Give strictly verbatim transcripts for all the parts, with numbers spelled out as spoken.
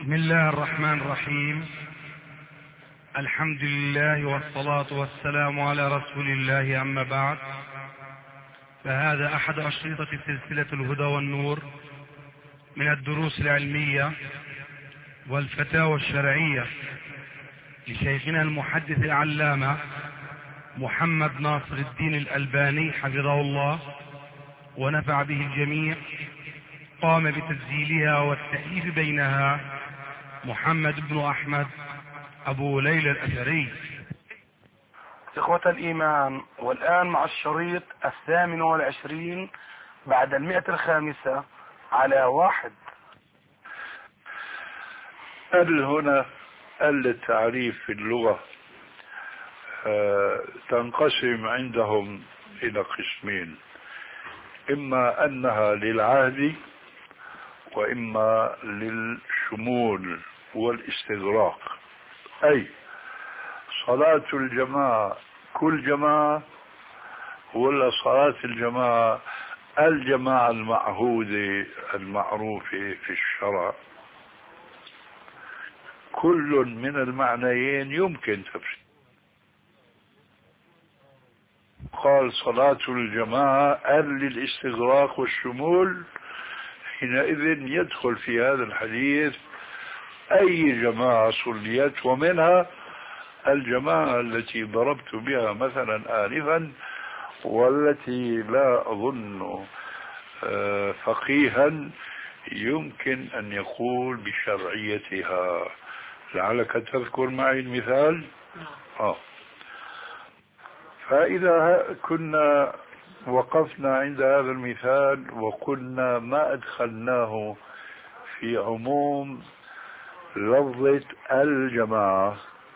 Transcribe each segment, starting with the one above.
بسم الله الرحمن الرحيم. الحمد لله والصلاة والسلام على رسول الله، أما بعد، فهذا أحد أشرطة سلسلة الهدى والنور من الدروس العلمية والفتاوى الشرعية لشيخنا المحدث العلامة محمد ناصر الدين الألباني حفظه الله ونفع به الجميع. قام بتسجيلها والتأليف بينها محمد بن أحمد أبو ليلى الأثري. إخوة الإيمان، والآن مع الشريط الثامن والعشرين بعد المئة الخامسة على واحد. هل هنا التعريف في اللغة آه تنقسم عندهم إلى قسمين: إما أنها للعهد، وإما للشمول والاستغراق. أي صلاة الجماعة كل جماعة، ولا صلاة الجماعة الجماعة المعهودة المعروفة في الشرع. كل من المعنيين يمكن تفسير. قال صلاة الجماعة للاستغراق والشمول، حينئذ يدخل في هذا الحديث أي جماعة صليت، ومنها الجماعة التي ضربت بها مثلا آنفا، والتي لا أظن فقيها يمكن أن يقول بشرعيتها. لعلك تذكر معي المثال. آه. فإذا كنا وقفنا عند هذا المثال وقلنا ما أدخلناه في عموم لفظة الجماعة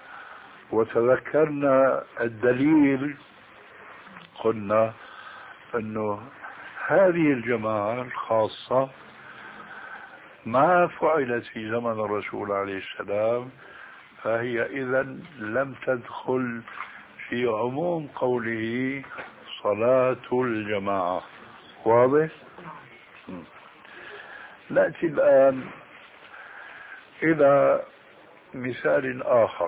وتذكرنا الدليل، قلنا أنه هذه الجماعة الخاصة ما فعلت في زمن الرسول عليه السلام، فهي إذن لم تدخل في عموم قوله صلاة الجماعة. واضح؟ نأتي الآن إلى مثال آخر،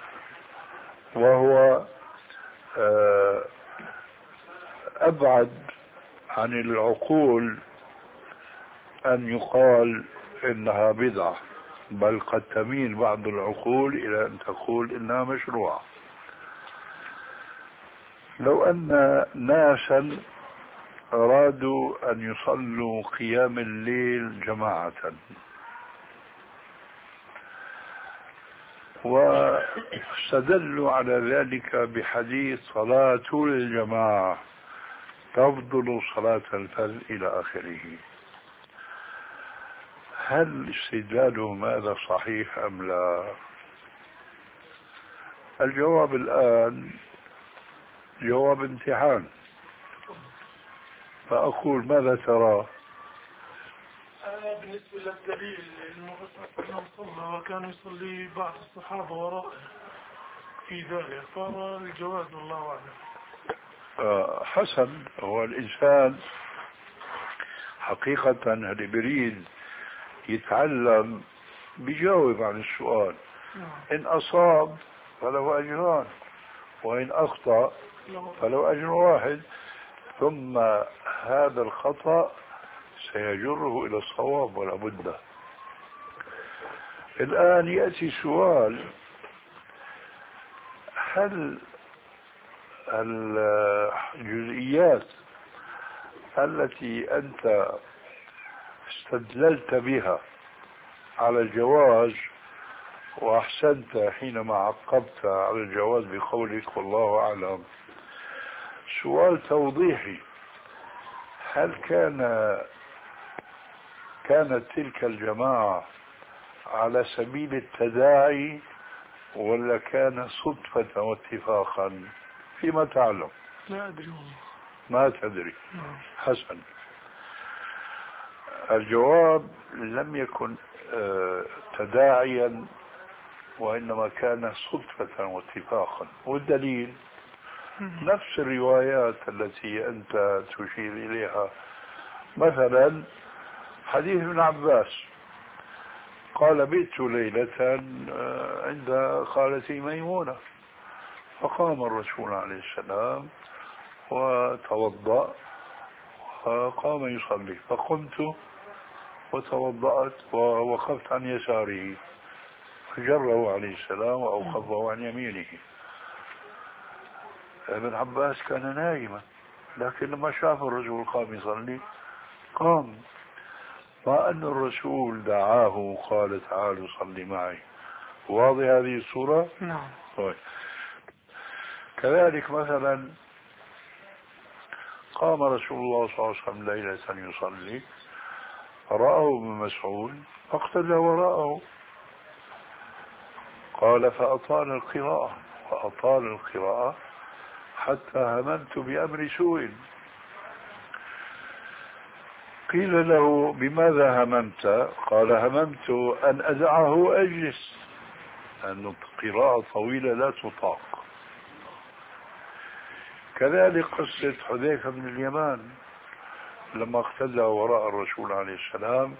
وهو أبعد عن العقول أن يقال إنها بدعة، بل قد تميل بعض العقول إلى أن تقول إنها مشروعة. لو أن ناسا أرادوا أن يصلوا قيام الليل جماعة، واستدلوا على ذلك بحديث صلاة الجماعة تفضل صلاة الفرد إلى آخره، هل استدلالهم هذا صحيح أم لا؟ الجواب الآن جواب امتحان، فأقول ماذا ترى؟ أنا بالنسبة للدليل إنه صلى وكان يصلي بعض الصحابة وراءه في ذلك، فأرى الجواز والله أعلم. آه حسن. هو الإنسان حقيقة اللي بريد يتعلم بيجاوب عن السؤال. إن أصاب فله أجران، وإن أخطأ فله أجر واحد، ثم هذا الخطأ سيجره إلى الصواب ولا بد. الآن يأتي سؤال: هل الجزئيات التي أنت استدللت بها على الجواز، وأحسنت حينما عقبت على الجواز بقولك والله أعلم، سؤال توضيحي: هل كان كانت تلك الجماعة على سبيل التداعي، ولا كان صدفة واتفاقا؟ فيما تعلم. لا أدري والله. ما تدري. حسن. الجواب لم يكن تداعيا، وإنما كان صدفة واتفاقا. والدليل نفس الروايات التي أنت تشير إليها. مثلا حديث ابن عباس قال بيت ليلة عند خالتي ميمونة، فقام الرسول عليه السلام وتوضأ وقام يصلي، فقمت وتوضأت ووقفت عن يساره، فجره عليه السلام وأوقفه عن يمينه. ابن عباس كان نائما، لكن لما شاف الرسول قام يصلي قام، مع أن الرسول دعاه وقال تعالوا صلي معي. واضح هذه الصورة؟ نعم. طيب. كذلك مثلا قام رسول الله صلى الله عليه وسلم ليلة يصلي، رأوا ابن مسعود فاقتدى وراءه، قال فأطال القراءة فأطال القراءة حتى هممت بأمر سوء. قيل له بماذا هممت؟ قال هممت أن أدعه أجلس، لأن القراءة طويلة لا تطاق. كذلك قصة حذيفة بن اليمان لما اقتدى وراء الرسول عليه السلام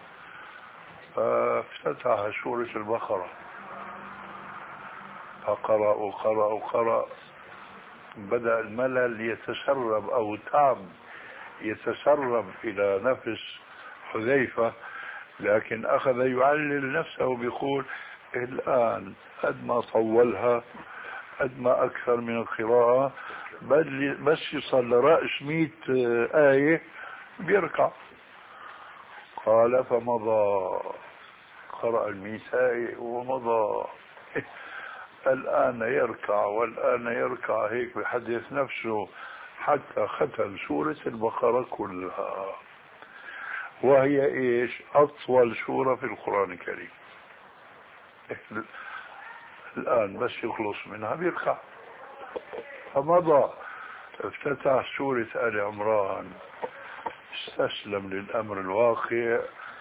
فافتتح سورة البقرة فقرأ وقرأ وقرأ، بدأ الملل يتسرب أو تعب يتسرب إلى نفس حذيفة، لكن أخذ يعلل نفسه بيقول الآن قد ما طولها قد ما أكثر من القراءة، بس يصل لرأس مئة آية بيركع. قال فمضى، قرأ المئة آية ومضى، الآن يركع والآن يركع، هيك بحدث نفسه حتى ختم سورة البقرة كلها، وهي ايش؟ أطول سورة في القرآن الكريم. الآن بس يخلص منها بيركع، فمضى افتتح سورة آل عمران، استسلم للأمر الواقع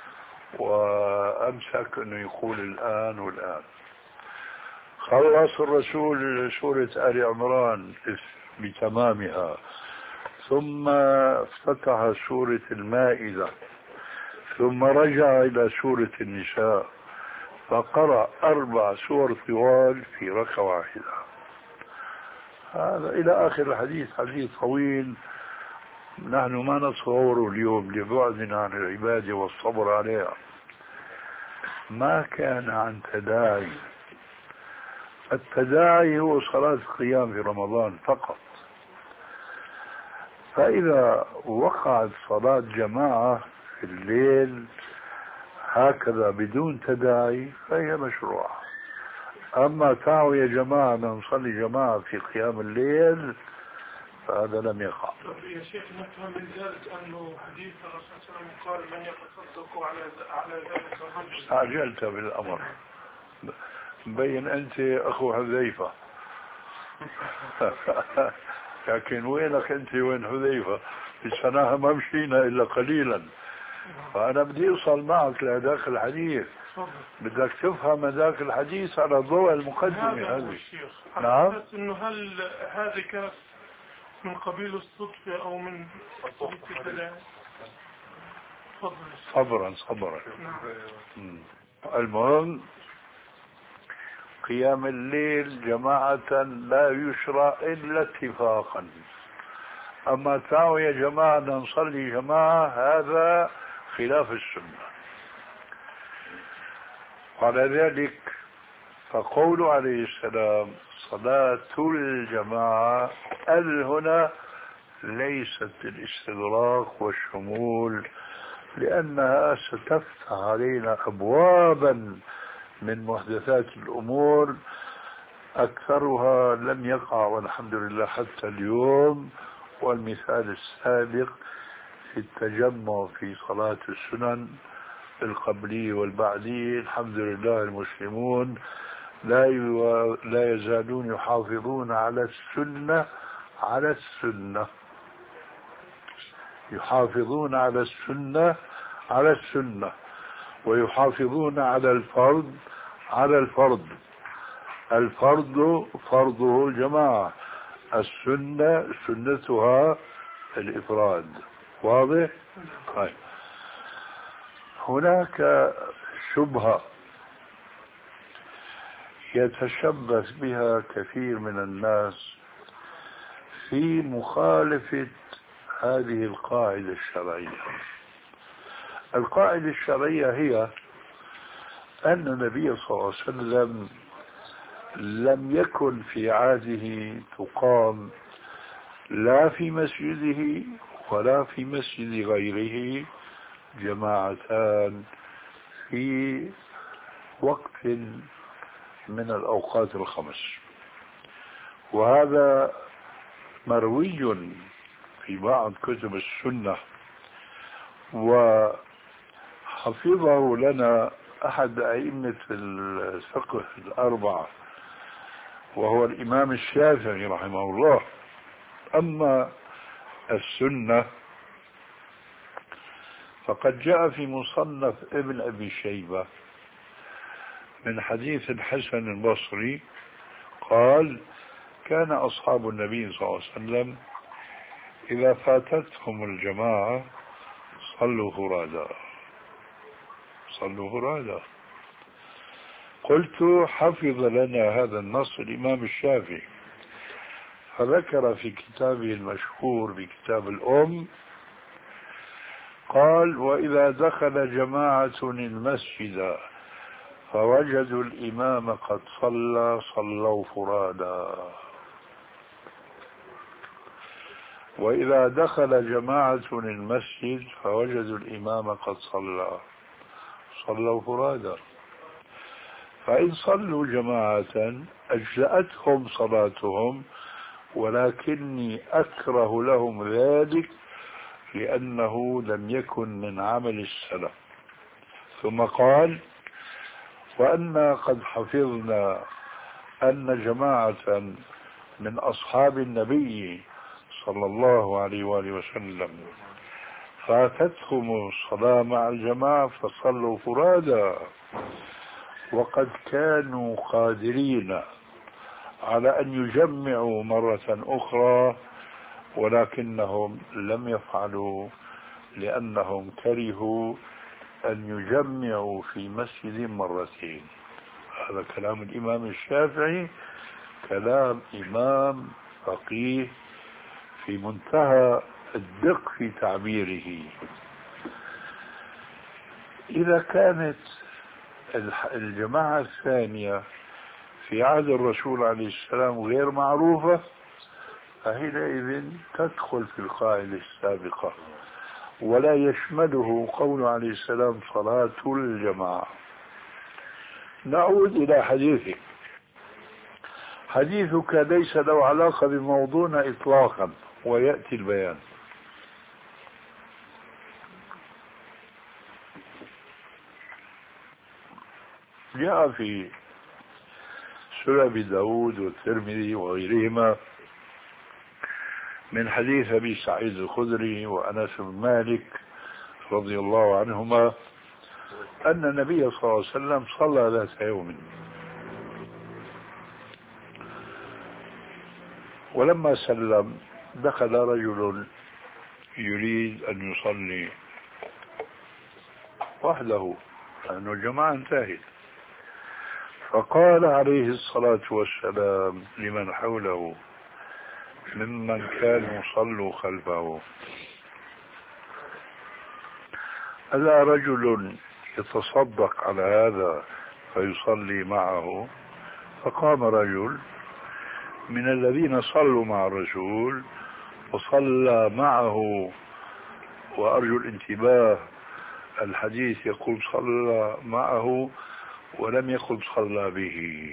وأمسك أنه يقول الآن والآن. خلص الرسول سورة آل عمران بتمامها، ثم افتتح سورة المائدة، ثم رجع إلى سورة النساء، فقرأ أربع سور طوال في ركعة واحدة. هذا إلى آخر الحديث، حديث طويل نحن ما نتصوره اليوم لبعدنا عن العبادة والصبر عليها. ما كان عن تداعي، التداعي هو صلاة القيام في رمضان فقط، فإذا وقعت صلاة جماعة في الليل هكذا بدون تداعي فهي مشروعة. أما تعالوا يا جماعة نصلي جماعة في قيام الليل فهذا لم يقع. يا شيخ نفهم من ذلك أنه حديث الرسول صلى الله عليه وسلم قال من يتصدق على على ذلك الرجل. استعجلت بالأمر، مبين أنت أخو حذيفة. لكن وينك أنت وين حذيفة؟ بسناها ما مشينا إلا قليلا، فأنا بدي أوصل معك لهذاك الحديث، بدك تفهم هذاك الحديث على ضوء المقدمة هذه. نعم. إنه هل هذه كانت من قبيل الصدفة أو من التداعي؟ صبرا صبرا. نعم. المهم قيام الليل جماعة لا يشرع إلا اتفاقا، أما تعالوا يا جماعة نصلي جماعة هذا خلاف السنة. وعلى ذلك فقول عليه السلام صلاة الجماعة ال هنا ليست الاستدراك والشمول، لأنها ستفتح علينا أبوابا من محدثات الأمور أكثرها لم يقع والحمد لله حتى اليوم. والمثال السابق في التجمع في صلاة السنن القبلية والبعدية، الحمد لله المسلمون لا لا يزالون يحافظون على السنة على السنة يحافظون على السنة على السنة ويحافظون على الفرض على الفرض. الفرض فرضه الجماعة، السنة سنتها الإفراد. واضح؟ طيب. هناك شبهة يتشبث بها كثير من الناس في مخالفة هذه القاعدة الشرعية. القاعدة الشرعية هي أن النبي صلى الله عليه وسلم لم يكن في عهده تقام لا في مسجده ولا في مسجد غيره جماعتان في وقت من الأوقات الخمس، وهذا مروي في بعض كتب السنة، وحفظه لنا أحد أئمة الفقه الأربعة وهو الإمام الشافعي رحمه الله. أما السنة فقد جاء في مصنف ابن أبي شيبة من حديث الحسن البصري قال: كان أصحاب النبي صلى الله عليه وسلم إذا فاتتهم الجماعة صلوا فرادا صلوا فرادا. قلت: حفظ لنا هذا النص الإمام الشافعي، فذكر في كتابه المشهور بكتاب الأم قال: وإذا دخل جماعة المسجد فوجدوا الإمام قد صلى صلوا فرادا. وإذا دخل جماعة المسجد فوجدوا الإمام قد صلى صلوا فرادا. فإن صلوا جماعة أجزأتهم صلاتهم، ولكني أكره لهم ذلك لأنه لم يكن من عمل السلف. ثم قال: وأنا قد حفظنا أن جماعة من أصحاب النبي صلى الله عليه وآله وسلم فاتتهم الصلاة مع الجماعة فصلوا فرادا، وقد كانوا قادرين على أن يجمعوا مرة أخرى ولكنهم لم يفعلوا لأنهم كرهوا أن يجمعوا في مسجد مرتين. هذا كلام الإمام الشافعي، كلام إمام فقيه في منتهى الدقة في تعبيره. إذا كانت الجماعة الثانية في عهد الرسول عليه السلام غير معروفة فحينئذ تدخل في القاعدة السابقة، ولا يشمله قول عليه السلام صلاة الجماعة. نعود إلى حديثك. حديثك ليس له علاقة بموضوعنا إطلاقا، ويأتي البيان. جاء في سنن أبي داود والترمذي وغيرهما من حديث أبي سعيد الخدري وأنس بن مالك رضي الله عنهما أن النبي صلى الله عليه وسلم صلى ذات يوم، ولما سلم دخل رجل يريد أن يصلي وحده لأن الجماعة انتهت، فقال عليه الصلاة والسلام لمن حوله ممن كانوا صلوا خلفه: ألا رجل يتصدق على هذا فيصلي معه؟ فقام رجل من الذين صلوا مع الرسول وصلى معه. وأرجو الانتباه، الحديث يقول صلى معه ولم يقل صلى به،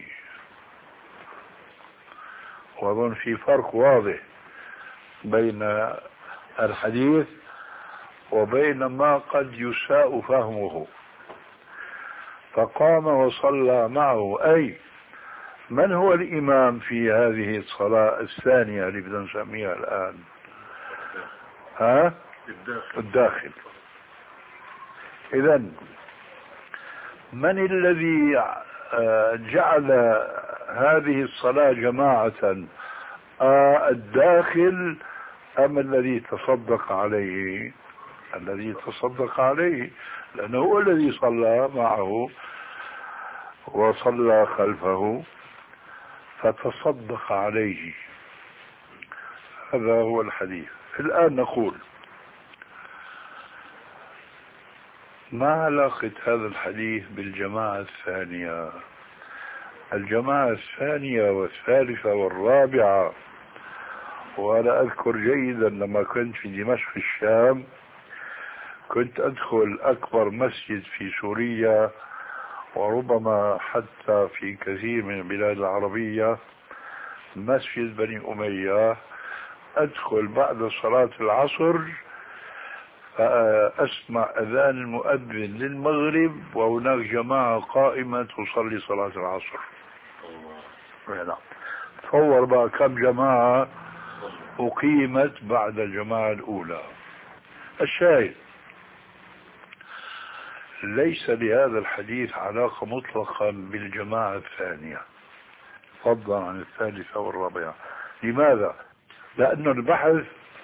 وأظن في فرق واضح بين الحديث وبين ما قد يساء فهمه. فقام وصلى معه، أي من هو الإمام في هذه الصلاة الثانية اللي بدنا نسميها الآن؟ ها؟ الداخل, الداخل. إذن من الذي جعل هذه الصلاة جماعة، الداخل أم الذي تصدق عليه؟ الذي تصدق عليه، لأنه هو الذي صلى معه وصلى خلفه فتصدق عليه. هذا هو الحديث. الآن نقول ما علاقة هذا الحديث بالجماعة الثانية؟ الجماعة الثانية والثالثة والرابعة، وأنا أذكر جيدا لما كنت في دمشق الشام كنت أدخل أكبر مسجد في سوريا، وربما حتى في كثير من البلاد العربية، مسجد بني أمية، أدخل بعد صلاة العصر فأسمع أذان المؤذن للمغرب وهناك جماعة قائمة تصلي صلاة العصر. تصور بقى كم جماعة أقيمت بعد الجماعة الأولى. الشاهد ليس لهذا الحديث علاقة مطلقا بالجماعة الثانية فضلا عن الثالثة والرابعة. لماذا؟ لأن البحث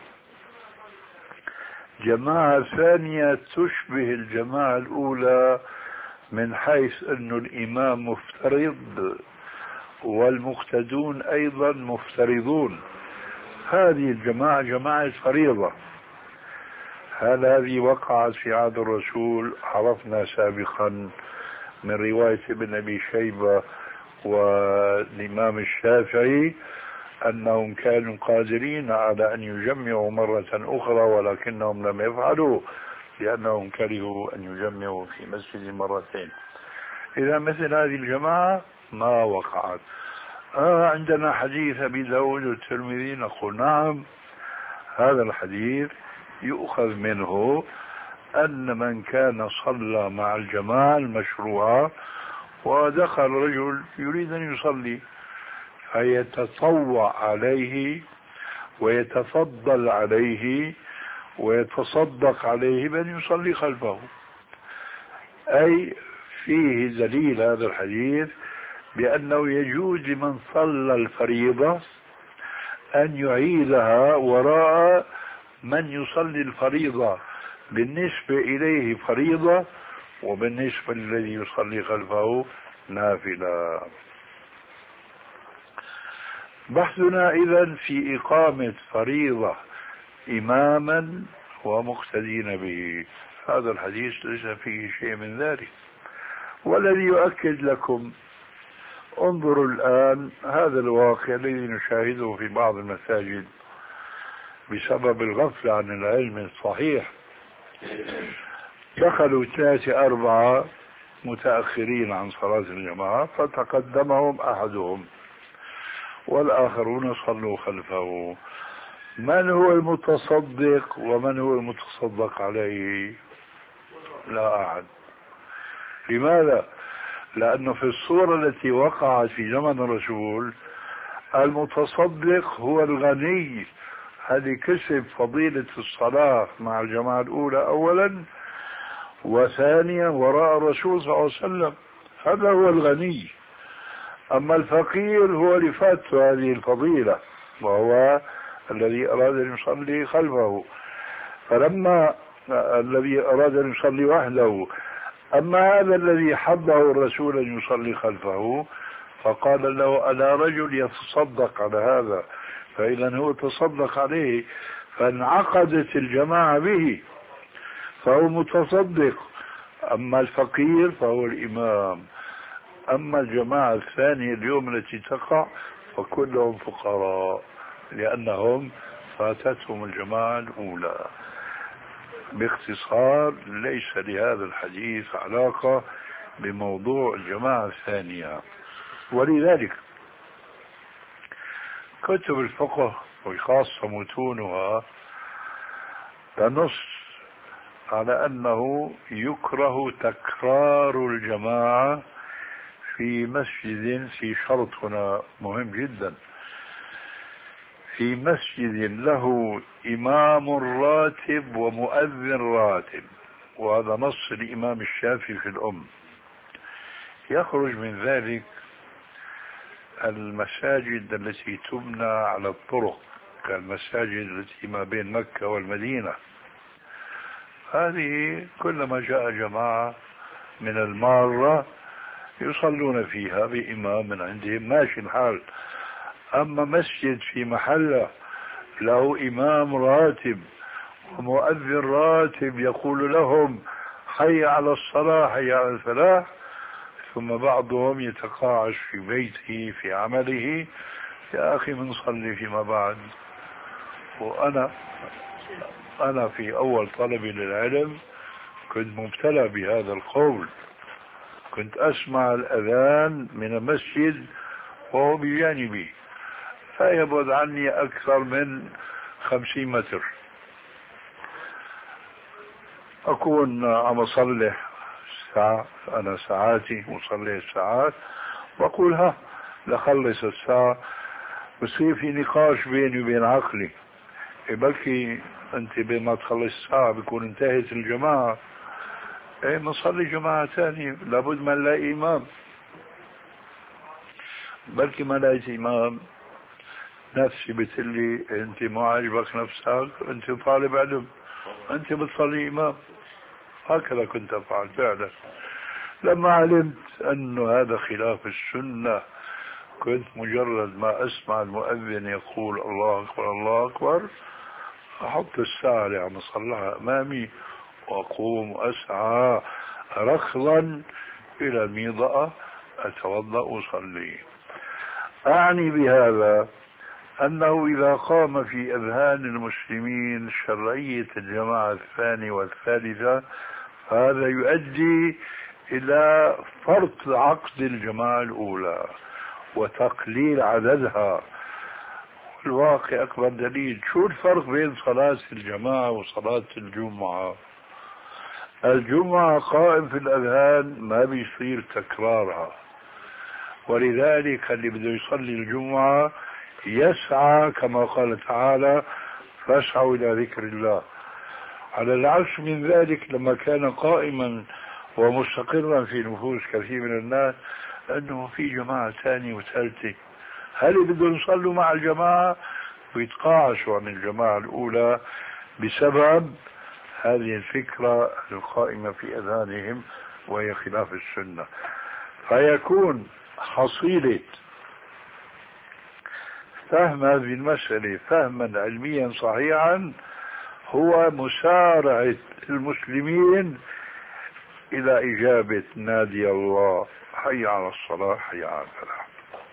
جماعة ثانية تشبه الجماعة الأولى من حيث أن الإمام مفترض والمقتدون أيضا مفترضون. هذه الجماعة جماعة فريضة. هل هذه وقعت في عهد الرسول؟ عرفنا سابقا من رواية ابن أبي شيبة والإمام الشافعي أنهم كانوا قادرين على أن يجمعوا مرة أخرى ولكنهم لم يفعلوا لأنهم كرهوا أن يجمعوا في مسجد مرتين. إذا مثل هذه الجماعة ما وقعت. آه عندنا حديث أبي داود والترمذي، نقول نعم هذا الحديث يؤخذ منه أن من كان صلى مع الجماعة المشروعة ودخل رجل يريد أن يصلي فيتطوع عليه ويتفضل عليه ويتصدق عليه بأن يصلي خلفه. أي فيه دليل هذا الحديث بأنه يجوز لمن صلى الفريضة أن يعيدها وراء من يصلي الفريضة بالنسبة إليه فريضة وبالنسبة للذي يصلي خلفه نافلة. بحثنا إذن في إقامة فريضة إماما ومقتدين به. هذا الحديث ليس فيه شيء من ذلك. والذي يؤكد لكم انظروا الآن هذا الواقع الذي نشاهده في بعض المساجد بسبب الغفلة عن العلم الصحيح. دخلوا ثلاثة أربعة متأخرين عن صلاة الجماعة فتقدمهم أحدهم والآخرون صلوا خلفه. من هو المتصدق ومن هو المتصدق عليه؟ لا أحد. لماذا؟ لأنه في الصورة التي وقعت في زمن الرسول المتصدق هو الغني الذي كسب فضيلة الصلاة مع الجماعة الأولى أولا وثانيا وراء الرسول صلى الله عليه وسلم. هذا هو الغني. أما الفقير هو اللي فاته هذه الفضيلة وهو الذي أراد أن يصلي خلفه. فلما الذي أراد أن يصلي وحده، أما هذا الذي حبه الرسول أن يصلي خلفه فقال له ألا رجل يتصدق على هذا، فإذا هو تصدق عليه فانعقدت الجماعة به فهو متصدق. أما الفقير فهو الإمام. أما الجماعة الثانية اليوم التي تقع فكلهم فقراء لأنهم فاتتهم الجماعة الأولى. باختصار ليس لهذا الحديث علاقة بموضوع الجماعة الثانية. ولذلك كتب الفقه وخاصة متونها تنص على أنه يكره تكرار الجماعة في مسجد، في شرط هنا مهم جدا، في مسجد له إمام راتب ومؤذن راتب، وهذا نص الإمام الشافعي في الأم. يخرج من ذلك المساجد التي تبنى على الطرق كالمساجد التي ما بين مكة والمدينة. هذه كلما جاء جماعة من المارة يصلون فيها بإمام من عندهم ماشي الحال. أما مسجد في محله له إمام راتب ومؤذن راتب يقول لهم حي على الصلاة حي على الفلاح، ثم بعضهم يتقاعس في بيته في عمله، يا أخي منصلي فيما بعد. وأنا أنا في أول طلبي للعلم كنت مبتلى بهذا القول، كنت أسمع الأذان من المسجد وهو بجانبي فيبعد عني أكثر من خمسين متر، أكون عم أصلي ساعة، أنا ساعاتي مصلي الساعات، وأقول ها لخلص الساعة، بصير في نقاش بيني وبين عقلي، بلكي أنت بما تخلص الساعة بيكون انتهت الجماعة، ايه نصلي جماعة ثانية، لابد ما نلاقي إمام، بلكي ما لقيت إمام نفسي بتقلي أنت ما عجبك نفسك، أنت طالب علم، أنت بتصلي إمام. هكذا كنت أفعل فعلا. لما علمت أنه هذا خلاف السنة كنت مجرد ما أسمع المؤذن يقول الله أكبر الله أكبر أحط الساعة اللي عم أصلحها أمامي وأقوم وأسعى ركضا إلى الميضأة أتوضأ وأصلي. أعني بهذا أنه إذا قام في أذهان المسلمين شرعية الجماعة الثانية والثالثة فهذا يؤدي إلى فرط عقد الجماعة الأولى وتقليل عددها. الواقع أكبر دليل. شو الفرق بين صلاة الجماعة وصلاة الجمعة؟ الجمعة قائم في الأذهان ما بيصير تكرارها، ولذلك اللي بده يصلي الجمعة يسعى كما قال تعالى فاسعوا إلى ذكر الله. على العكس من ذلك لما كان قائما ومستقرا في نفوس كثير من الناس أنه في جماعة ثانية وثالثة، هل بدهم يصلوا مع الجماعة ويتقاعسوا عن الجماعة الأولى بسبب هذه الفكرة القائمة في أذهانهم وهي خلاف السنة. فيكون حصيلة فهم هذه المسألة فهما علميا صحيحا هو مسارعة المسلمين إلى إجابة نادي الله حي على الصلاة حي على الفلاح.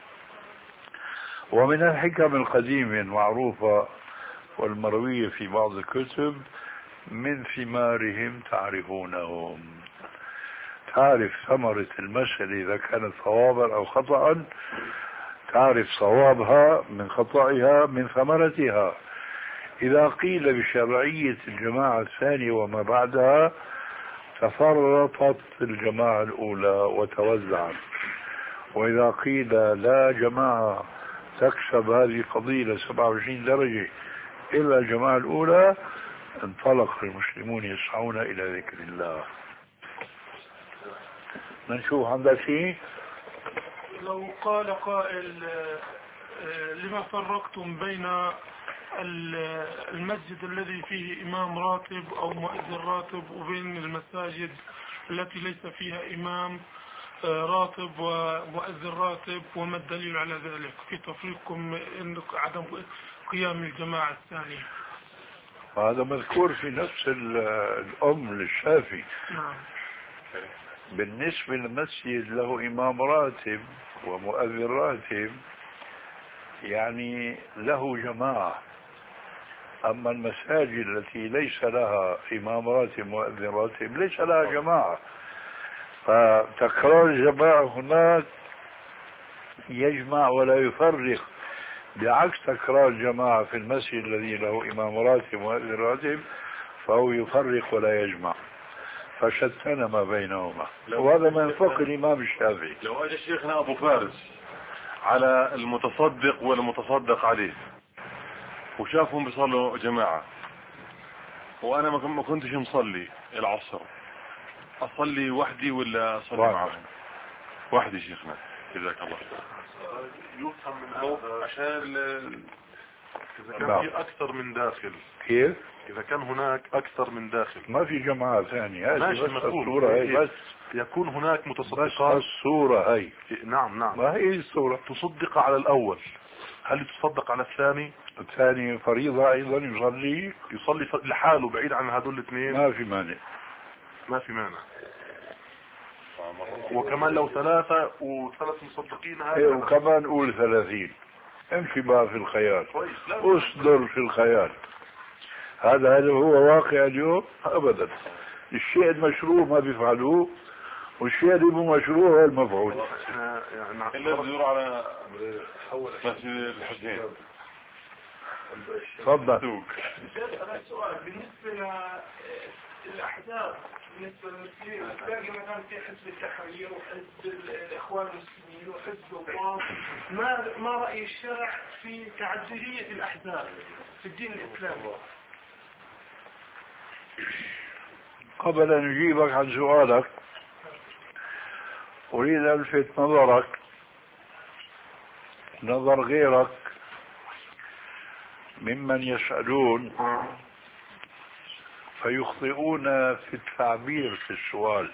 ومن الحكم القديمة المعروفة والمروية في بعض الكتب من ثمارهم تعرفونهم. تعرف ثمرة المسألة إذا كانت صوابا أو خطأ، تعرف صوابها من خطأها من ثمرتها. إذا قيل بشرعية الجماعة الثانية وما بعدها تفرطت الجماعة الأولى وتوزعت، وإذا قيل لا جماعة تكسب هذه قضية لسبعة وعشرين درجة إلا الجماعة الأولى انطلق المسلمون يسعون إلى ذكر الله. نشوف عندك شيء. لو قال قائل لما فرقتم بين المسجد الذي فيه إمام راتب أو مؤذن راتب وبين المساجد التي ليس فيها إمام راتب ومؤذن راتب، وما الدليل على ذلك في تفريقكم عدم قيام الجماعة الثانية؟ هذا مذكور في نفس الأم للشافعي. نعم. بالنسبة للمسجد له إمام راتب ومؤذن راتب يعني له جماعة، أما المساجد التي ليس لها إمام راتب مؤذن راتب ليس لها جماعة، فتكرار الجماعة هناك يجمع ولا يفرق، بعكس تكرار الجماعة في المسجد الذي له إمام راتب مؤذن راتب فهو يفرق ولا يجمع، فشتنا ما بينهما. وهذا من فقه الإمام الشافعي. لو أجى شيخنا أبو فارس على المتصدق والمتصدق عليه وشافهم بيصلوا جماعة وأنا ما كنتش مصلي العصر، أصلي وحدي ولا أصلي معهم؟ وحدي شيخنا جزاك الله. يفهم من هذا عشان إذا كان في أكثر من داخل كيف؟ إذا كان هناك أكثر من داخل ما في جماعة ثانية، هذه ماشي بس مفهوم. الصورة هي بس يكون هناك بس متصدقات. الصورة هي نعم نعم ما هي الصورة. تصدق على الأول، هل تصدق على الثاني؟ الثاني فريضة أيضا يصلي يصلي ف- لحاله بعيد عن هذول الاثنين ما في مانع. ما في مانع. وكمان لو ثلاثة وثلاث مصدقين إيه، هذا وكمان قول ثلاثين، امشي بقى في الخيال، كويس. لا اصدر في الخيال. هذا هل هو واقع اليوم؟ ابدا. الشيء المشروع ما بيفعلوه، والشيء اللي مو مشروع هو المفعول. احنا يعني اللي يدور على مسجد الحسين. تفضل. سؤال بالنسبة للأحزاب، بالنسبة للمسلمين تلاقي مثلا في حزب التحرير وحزب الإخوان المسلمين وحزب الله، ما ما رأي الشرع في تعددية الأحزاب في الدين الإسلامي؟ قبل ان اجيبك عن سؤالك اريد ان الفت نظرك نظر غيرك ممن يسألون فيخطئون في التعبير في السؤال.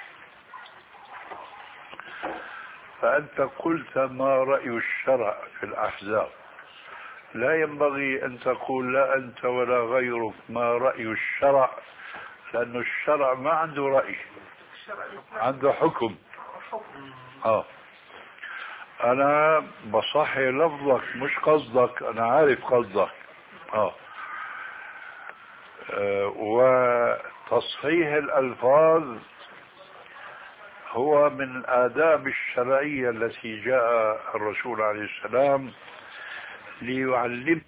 فأنت قلت ما رأي الشرع في الأحزاب، لا ينبغي أن تقول لا أنت ولا غيرك ما رأي الشرع، لأن الشرع ما عنده رأي، عنده حكم. آه. أنا بصحي لفظك مش قصدك، أنا عارف قصدك. آه. آه. وتصحيح الألفاظ هو من الآداب الشرعية التي جاء الرسول عليه السلام ليعلم.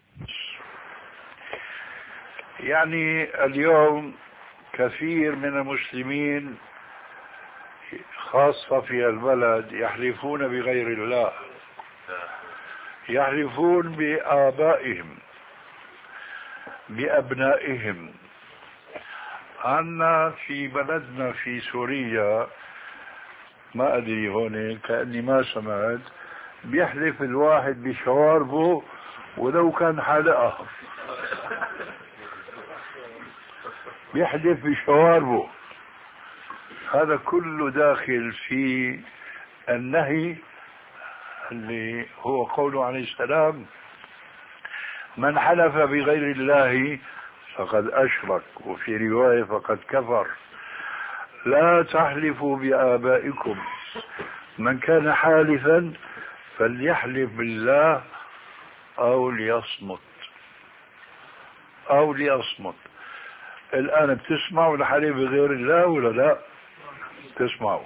يعني اليوم كثير من المسلمين خاصة في البلد يحلفون بغير الله، يحلفون بآبائهم بأبنائهم. عنا في بلدنا في سوريا ما أدري هون كأني ما سمعت، بيحلف الواحد بشواربه ولو كان حلقه، بيحلف بشواربه. هذا كله داخل في النهي اللي هو قوله عليه السلام من حلف بغير الله فقد أشرك، وفي رواية فقد كفر. لا تحلفوا بآبائكم، من كان حالفا فليحلف بالله أو ليصمت أو ليصمت. الآن بتسمعوا الحلف بغير الله ولا لا؟ تسمعوا.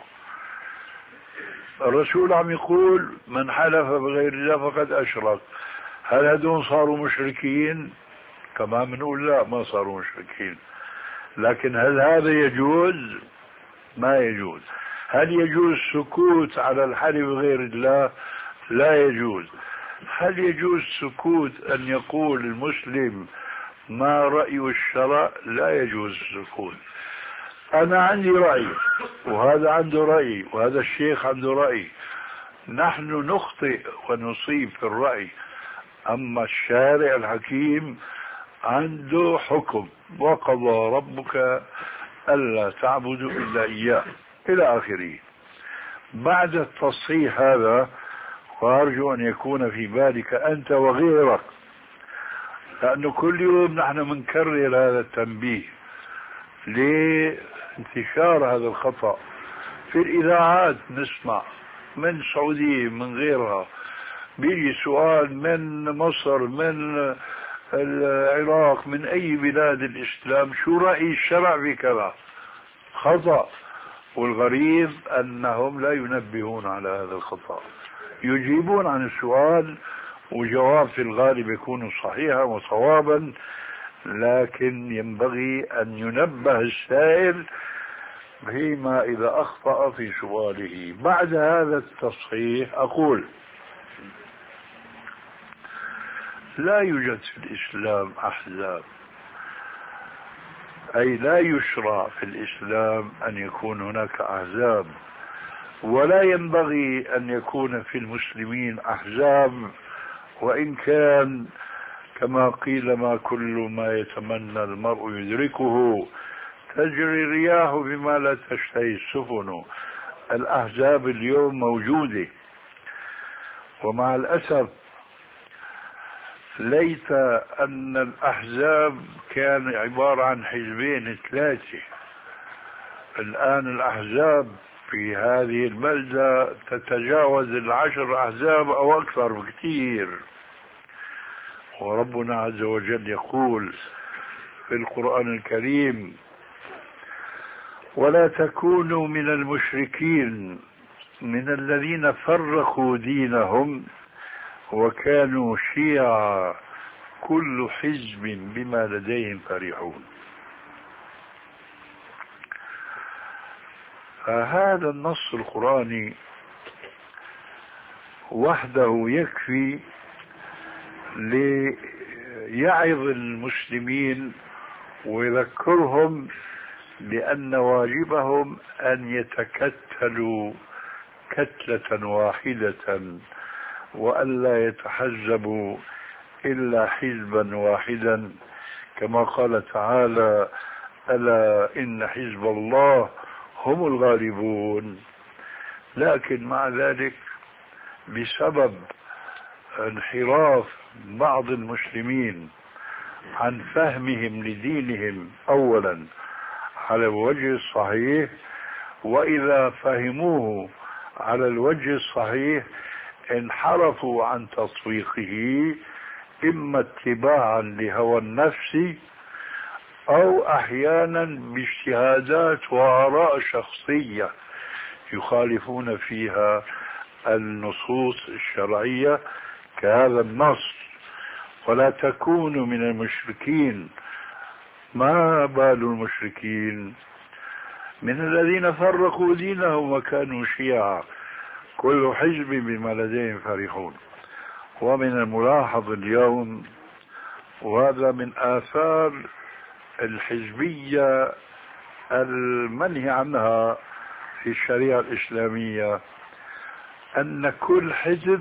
الرسول عم يقول من حلف بغير الله فقد أشرك. هل هدول صاروا مشركين؟ كما بنقول لا، ما صاروا مشركين. لكن هل هذا يجوز؟ ما يجوز. هل يجوز السكوت على الحلف بغير الله؟ لا يجوز. هل يجوز سكوت أن يقول المسلم ما رأي الشرع؟ لا يجوز السكوت. أنا عندي رأي وهذا عنده رأي وهذا الشيخ عنده رأي، نحن نخطئ ونصيب في الرأي، أما الشارع الحكيم عنده حكم وقضى ربك ألا تعبدوا إلا إياه إلى آخره. بعد التصحيح هذا، وأرجو أن يكون في بالك أنت وغيرك، لأنه كل يوم نحن منكرر هذا التنبيه لانتشار هذا الخطأ في الإذاعات. نسمع من السعودية من غيرها بيجي سؤال من مصر من العراق من أي بلاد الإسلام، شو رأي الشرع بكذا؟ خطأ. والغريب أنهم لا ينبهون على هذا الخطأ، يجيبون عن السؤال وجواب في الغالب يكون صحيحا وصوابا، لكن ينبغي أن ينبه السائل فيما إذا أخطأ في سؤاله. بعد هذا التصحيح أقول لا يوجد في الإسلام أحزاب، أي لا يشرع في الإسلام أن يكون هناك أحزاب، ولا ينبغي أن يكون في المسلمين أحزاب، وإن كان كما قيل ما كل ما يتمنى المرء يدركه، تجري الرياح بما لا تشتهي السفن. الأحزاب اليوم موجودة، ومع الأسف ليت أن الأحزاب كان عبارة عن حزبين ثلاثة. الآن الأحزاب في هذه البلدة تتجاوز العشر أحزاب أو أكثر بكثير. وربنا عز وجل يقول في القرآن الكريم: ولا تكونوا من المشركين من الذين فرقوا دينهم وكانوا شيعا كل حزب بما لديهم فرحون. فهذا النص القرآني وحده يكفي ليعظ المسلمين ويذكرهم بأن واجبهم أن يتكتلوا كتلة واحدة وألا يتحزبوا إلا حزبا واحدا، كما قال تعالى: ألا إن حزب الله هم الغالبون. لكن مع ذلك بسبب انحراف بعض المسلمين عن فهمهم لدينهم أولا على الوجه الصحيح، وإذا فهموه على الوجه الصحيح انحرفوا عن تطبيقه، إما اتباعا لهوى النفس أو أحيانا باجتهادات وآراء شخصية يخالفون فيها النصوص الشرعية كهذا النص: ولا تكونوا من المشركين. ما بال المشركين؟ من الذين فرقوا دينهم وكانوا شيعا كل حزب بما لديهم فرحون. ومن الملاحظ اليوم، وهذا من آثار الحزبية المنهي عنها في الشريعة الإسلامية، أن كل حزب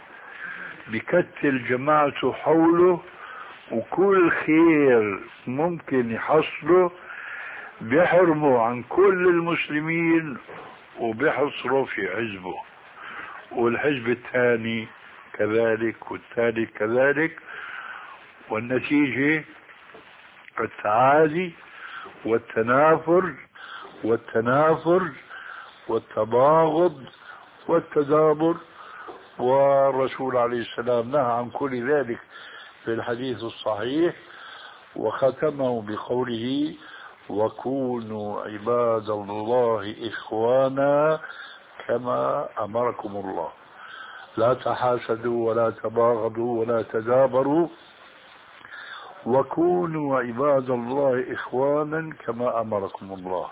بكتل جماعته حوله، وكل خير ممكن يحصله بيحرمه عن كل المسلمين وبيحصره في حزبه، والحزب الثاني كذلك والثالث كذلك، والنتيجة التعادي والتنافر والتنافر والتباغض والتدابر. والرسول عليه السلام نهى عن كل ذلك في الحديث الصحيح، وختمه بقوله: وكونوا عباد الله إخوانا كما أمركم الله، لا تحاسدوا ولا تباغضوا ولا تدابروا، وكونوا عباد الله إخوانا كما أمركم الله.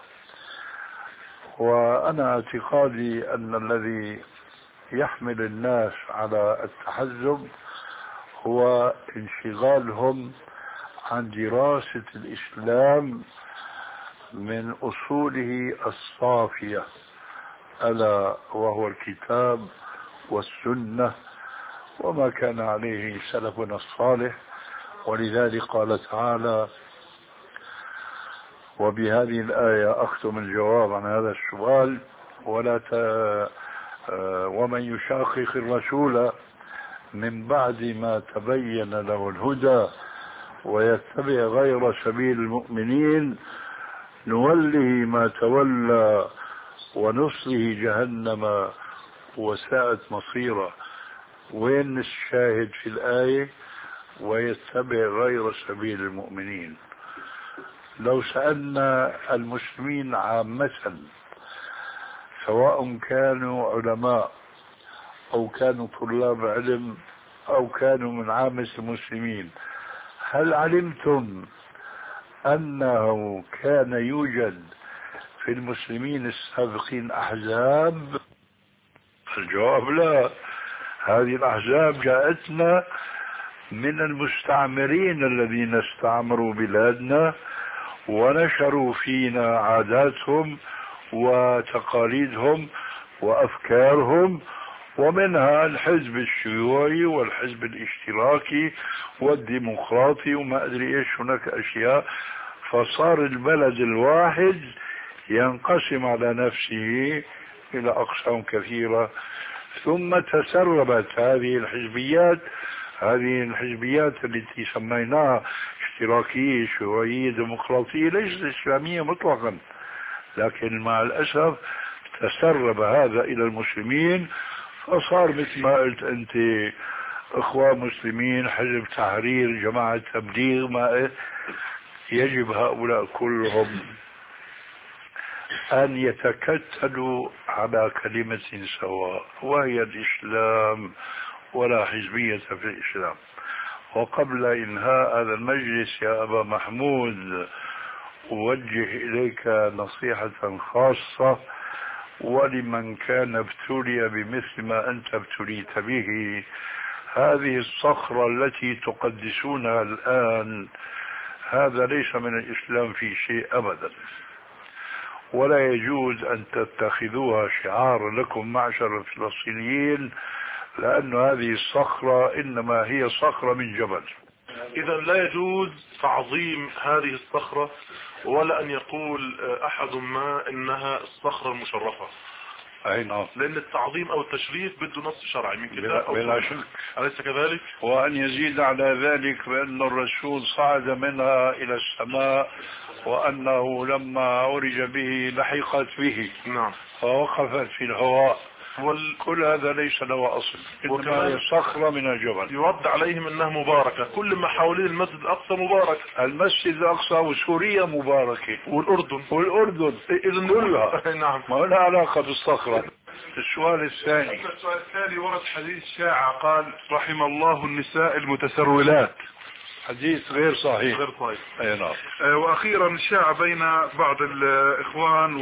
وأنا اعتقادي أن الذي يحمل الناس على التحزب هو انشغالهم عن دراسة الإسلام من أصوله الصافية، ألا وهو الكتاب والسنة وما كان عليه سلفنا الصالح. ولذلك قال تعالى: وبهذه الآية أختم الجواب عن هذا السؤال: ولا ت... ومن يشاقق الرسول من بعد ما تبين له الهدى ويتبع غير سبيل المؤمنين نوله ما تولى ونصله جهنم وساءت مصيرا. وين الشاهد في الآية؟ ويتبع غير سبيل المؤمنين. لو سألنا المسلمين عامة سواء كانوا علماء أو كانوا طلاب علم أو كانوا من عامة المسلمين: هل علمتم أنه كان يوجد في المسلمين السابقين أحزاب؟ الجواب لا. هذه الأحزاب جاءتنا من المستعمرين الذين استعمروا بلادنا ونشروا فينا عاداتهم وتقاليدهم وأفكارهم ومنها الحزب الشيوعي والحزب الاشتراكي والديمقراطي وما أدري إيش، هناك أشياء. فصار البلد الواحد ينقسم على نفسه إلى أقسام كثيرة، ثم تسربت هذه الحزبيات هذه الحزبيات التي سميناها اشتراكية شيوعية ديمقراطية، ليست إسلامية مطلقا، لكن مع الأسف تسرب هذا إلى المسلمين، فصار مثل ما قلت أنت إخوان مسلمين، حزب تحرير، جماعة تبليغ. ما يجب هؤلاء كلهم أن يتكتلوا على كلمة سواء، وهي الإسلام، ولا حزبية في الإسلام. وقبل إنهاء هذا المجلس يا أبا محمود، أوجه إليك نصيحة خاصة، ولمن كان ابتلي بمثل ما أنت ابتليت به. هذه الصخرة التي تقدسونها الآن هذا ليس من الإسلام في شيء أبدا، ولا يجوز أن تتخذوها شعار لكم معشر الفلسطينيين، لأن هذه الصخرة إنما هي صخرة من جبل. إذا لا يجوز تعظيم هذه الصخرة، ولا أن يقول أحد ما إنها الصخرة المشرفة. أي نعم، لأن التعظيم أو التشريف بده نص شرعي من كتاب أو بلا سنة. شك. أليس كذلك؟ وأن يزيد على ذلك بأن الرسول صعد منها إلى السماء، وأنه لما عرج به لحقت به، نعم، فوقفت في الهواء. وال... كل هذا ليس له أصل، إنما هي صخرة من الجبل. يرد عليهم أنها مباركة، كل ما حوالين المسجد الأقصى مبارك، المسجد الأقصى وسوريا مباركة، والأردن والأردن إذن كلها. نعم. ما لها علاقة بالصخرة. السؤال الثاني. السؤال الثاني ورد حديث شاع قال رحم الله النساء المتسرولات. حديث غير صحيح. غير صحيح. أي نعم. آه وأخيرا شاع بين بعض الإخوان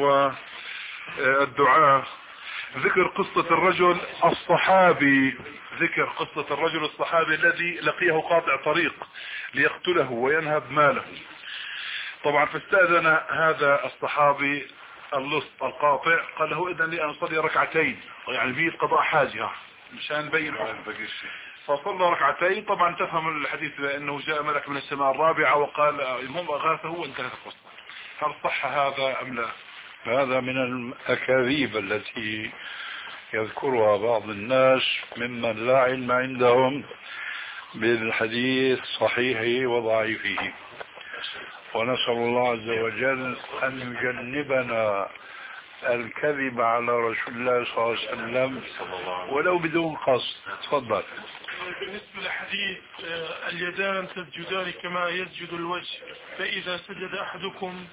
والدعاة ذكر قصة الرجل الصحابي ذكر قصة الرجل الصحابي الذي لقيه قاطع طريق ليقتله وينهب ماله. طبعا فاستأذن هذا الصحابي اللص القاطع، قال له إذن لي أن أصلي ركعتين، يعني بيد قضاء حاجة مشان نبين حكم. فصلى ركعتين. طبعا تفهم الحديث بأنه جاء ملك من السماء الرابعة وقال المهم أغاثه وانتهت القصة. هل صح هذا أم لا؟ هذا من الأكاذيب التي يذكرها بعض الناس ممن لا علم عندهم بالحديث صحيحه وضعيفه، ونسأل الله عز وجل أن يجنبنا الكذب على رسول الله صلى الله عليه وسلم ولو بدون قصد. تفضل. بالنسبة لحديث اليدان تسجدان كما يسجد الوجه، فإذا سجد أحدكم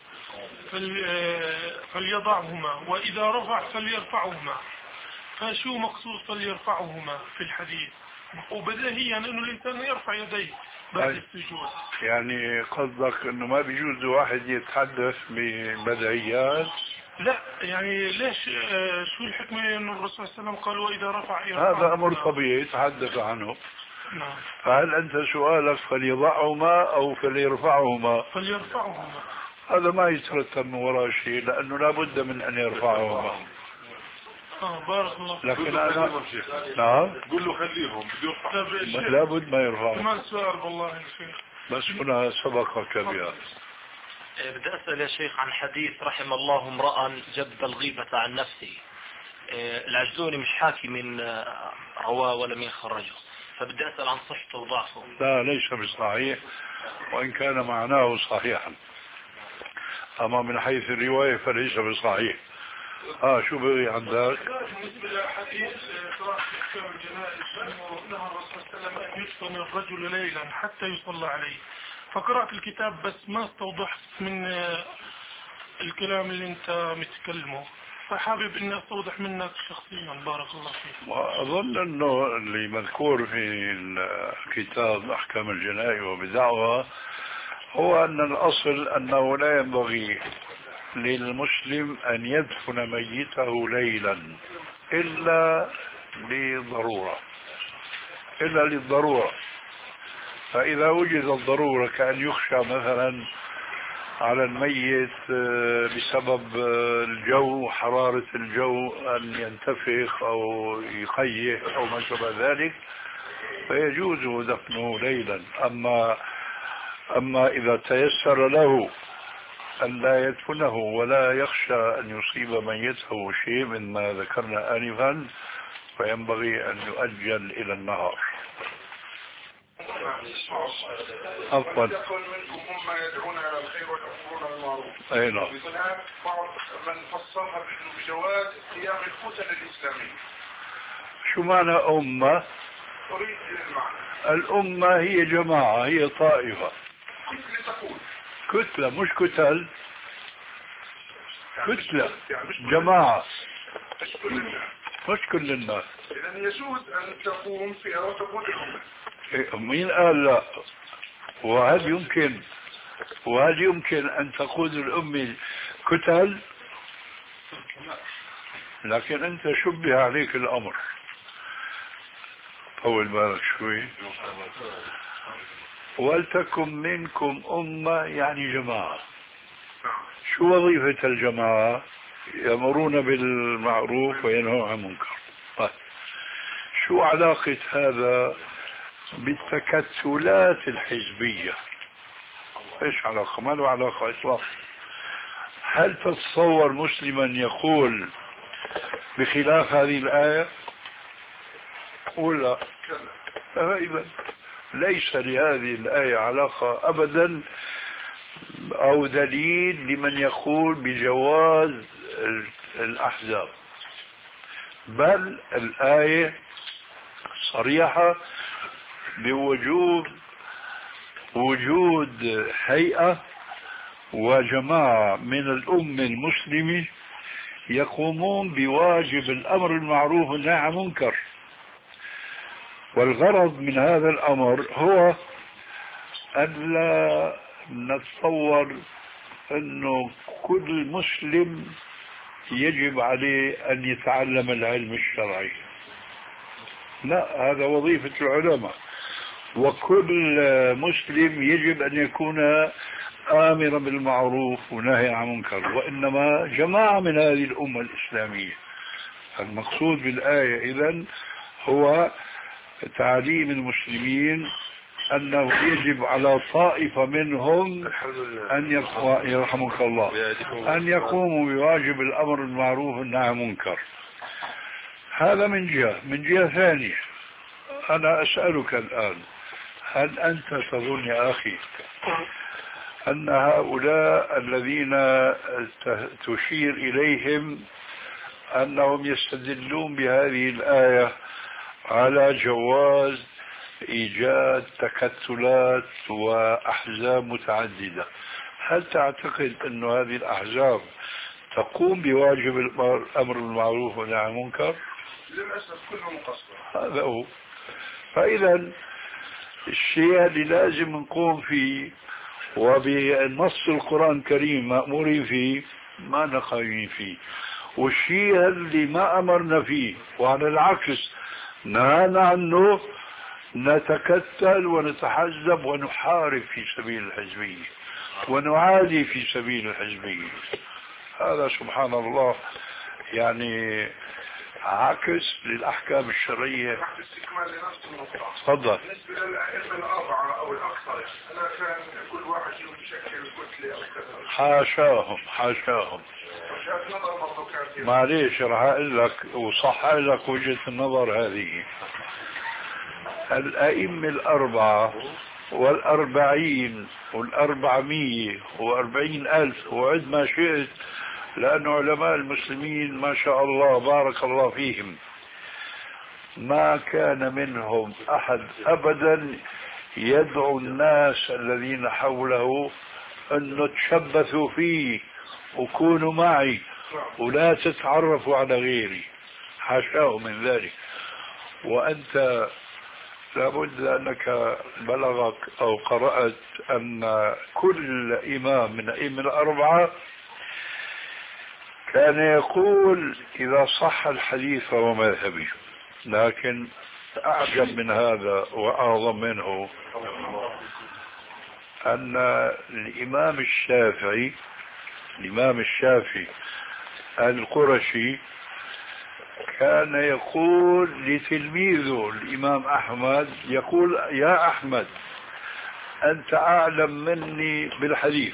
فليضعهما وإذا رفع فليرفعهما، فشو مقصود فليرفعهما في الحديث؟ وبديهيا أنه الإنسان يرفع يديه بعد السجود. يعني قصدك أنه ما بيجوز واحد يتحدث ببديهيات؟ لا، يعني ليش شو الحكمة أنه الرسول صلى الله عليه وسلم قال وإذا رفع يرفع؟ هذا أمر طبيعي يتحدث عنه. نعم. فهل أنت سؤالك فليضعهما أو فليرفعهما؟ فليرفعهما. هذا ما يترتب من وراء شيء، لأنه لا بد من أن يرفعهما. آه بارك الله. لكن أنا نعم قل له خليهم لا بد ما يرفعهم. كمان سؤال والله يا شيخ، بس هنا سبقك بها. بدي أسأل يا شيخ عن حديث رحم الله امرأ جب الغيبة عن نفسه. العجلوني مش حاكي من رواه ولا من خرجه، فبدي أسأل عن صحته وضعفه. لا ليس بصحيح، وإن كان معناه صحيحا، أما من حيث الرواية فليس بصحيح. اه شو بغي عندك؟ بالنسبة لحديث قراءة أحكام الجنائز نهى الرسول صلى الله عليه وسلم أن يدفن الرجل ليلا حتى يصلى عليه، فقرأت الكتاب بس ما استوضحت من الكلام اللي انت متكلمه، فحابب اني استوضح منك شخصيا بارك الله فيك. وأظن أنه اللي مذكور في الكتاب أحكام الجنائز وبدعوة هو أن الأصل أنه لا ينبغي للمسلم أن يدفن ميته ليلا إلا لضرورة إلا للضرورة. فإذا وجد الضرورة كأن يخشى مثلا على الميت بسبب الجو، حرارة الجو، أن ينتفخ أو يخيخ أو ما شابه ذلك، فيجوز دفنه ليلا. أما أما إذا تيسر له أن لا يدفنه ولا يخشى أن يصيب ميته شيء من ما ذكرنا آنفا، فينبغي أن يؤجل إلى النهار. عفوا. يكن منكم أمة يدعون على الخير ويأمرون بالمعروف. أي نعم. هناك بعض من فسرها بجواز قيام الكتل الإسلامية. شو معنى أمة؟ أريد المعنى. الأمة هي جماعة، هي طائفة. كتلة تقول. كتلة مش كتل. كتلة جماعة مش كل الناس. مش كل الناس. إذن يجوز أن تقوم فيها وتكون الأمة. مين قال لا؟ وهل يمكن وهل يمكن أن تقود الأمة كتل؟ لكن أنت شبه عليك الأمر. طول بالك شوي. ولتكن منكم أمة يعني جماعة. شو وظيفة الجماعة؟ يأمرون بالمعروف وينهون عن المنكر. طيب شو علاقة هذا بالتكتلات الحزبية؟ ايش علاقة؟ ما له علاقة اطلاقا. هل تتصور مسلما يقول بخلاف هذه الآية ولا؟ فإذا ليس لهذه الآية علاقة أبدا أو دليل لمن يقول بجواز الأحزاب، بل الآية صريحة بوجوب وجود هيئة وجماعة من الأمة المسلمة يقومون بواجب الأمر المعروف والنهي عن المنكر. والغرض من هذا الأمر هو أن لا نتصور أنه كل مسلم يجب عليه أن يتعلم العلم الشرعي، لا، هذا وظيفة العلماء. وكل مسلم يجب أن يكون آمرا بالمعروف ونهي عن المنكر، وإنما جماعة من هذه الأمة الإسلامية. المقصود بالآية إذن هو تعليم المسلمين أنه يجب على طائفة منهم أن يقوى يرحمك الله أن يقوموا بواجب الأمر المعروف والنهي عن المنكر. هذا من جهة. من جهة ثانية أنا أسألك الآن، هل أنت تظن يا أخي أن هؤلاء الذين تشير إليهم أنهم يستدلون بهذه الآية على جواز إيجاد تكتلات وأحزاب متعددة، هل تعتقد أن هذه الأحزاب تقوم بواجب الأمر بالمعروف والنهي عن المنكر؟ للأسف كله مقصر. هذا هو. فإذا الشيء اللي لازم نقوم فيه وبنص القرآن الكريم مأمورين فيه ما نقايمين فيه، والشيء اللي ما أمرنا فيه وعلى العكس نهانا عنه نتكتل ونتحزب ونحارب في سبيل الحزبية ونعادي في سبيل الحزبية. هذا سبحان الله يعني عكس للأحكام الشرعية. بعد استكمال لنفس النقطة. تفضل. بالنسبة للأئمة الأربعة أو الأكثر، أنا كان كل واحد يشكل كتلة أو كذا. حاشاهم حاشاهم. وجهة نظر برضه كانت. معليش راح أقول لك وصح لك وجهة النظر هذه. الأئمة الأربعة والأربعين والأربعمية وأربعين ألف وعد ما شئت، لأن علماء المسلمين ما شاء الله بارك الله فيهم ما كان منهم أحد أبدا يدعو الناس الذين حوله أن تشبثوا فيه وكونوا معي ولا تتعرفوا على غيري، حاشاه من ذلك. وأنت لابد أنك بلغك أو قرأت أن كل إمام من الأئمة الأربعة كان يقول إذا صح الحديث فهو مذهبي. لكن أعجب من هذا وأعظم منه أن الإمام الشافعي الإمام الشافعي القرشي كان يقول لتلميذه الإمام أحمد، يقول: يا أحمد، أنت أعلم مني بالحديث،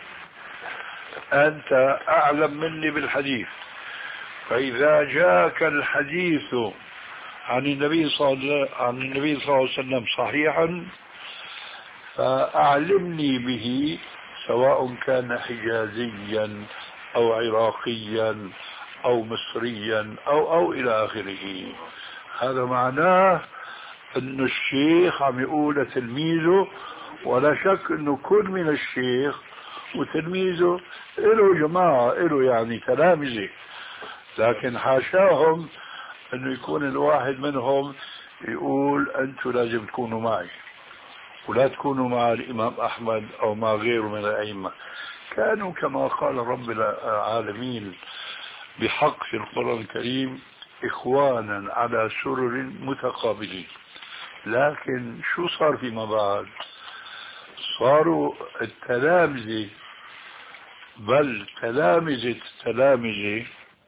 أنت أعلم مني بالحديث، فإذا جاءك الحديث عن النبي صلى الله عن النبي صلى الله عليه وسلم صحيحا فأعلمني به، سواء كان حجازيا أو عراقيا أو مصريا أو أو إلى آخره. هذا معناه أن الشيخ عم يقول لتلميذه، ولا شك أنه كل من الشيخ وتلميذه له جماعة، له يعني تلامذة، لكن حاشاهم أنه يكون الواحد منهم يقول: أنتم لازم تكونوا معي ولا تكونوا مع الإمام أحمد أو مع غيره من الأئمة. كانوا كما قال رب العالمين بحق في القرآن الكريم: إخوانا على سرر متقابلين. لكن شو صار فيما بعد؟ صاروا التلامذة، بل تلامذة التلامذة،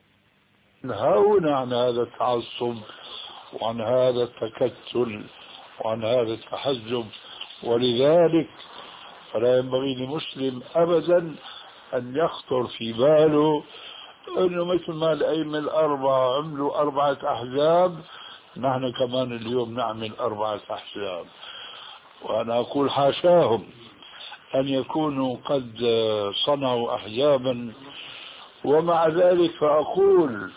ينهون عن هذا التعصب وعن هذا التكتل وعن هذا التحزب. ولذلك فلا ينبغي لمسلم أبدا أن يخطر في باله أنه مثل ما الأئمة الأربعة عملوا أربعة أحزاب، نحن كمان اليوم نعمل أربعة أحزاب. وأنا أقول حاشاهم أن يكونوا قد صنعوا أحزابا. ومع ذلك فأقول: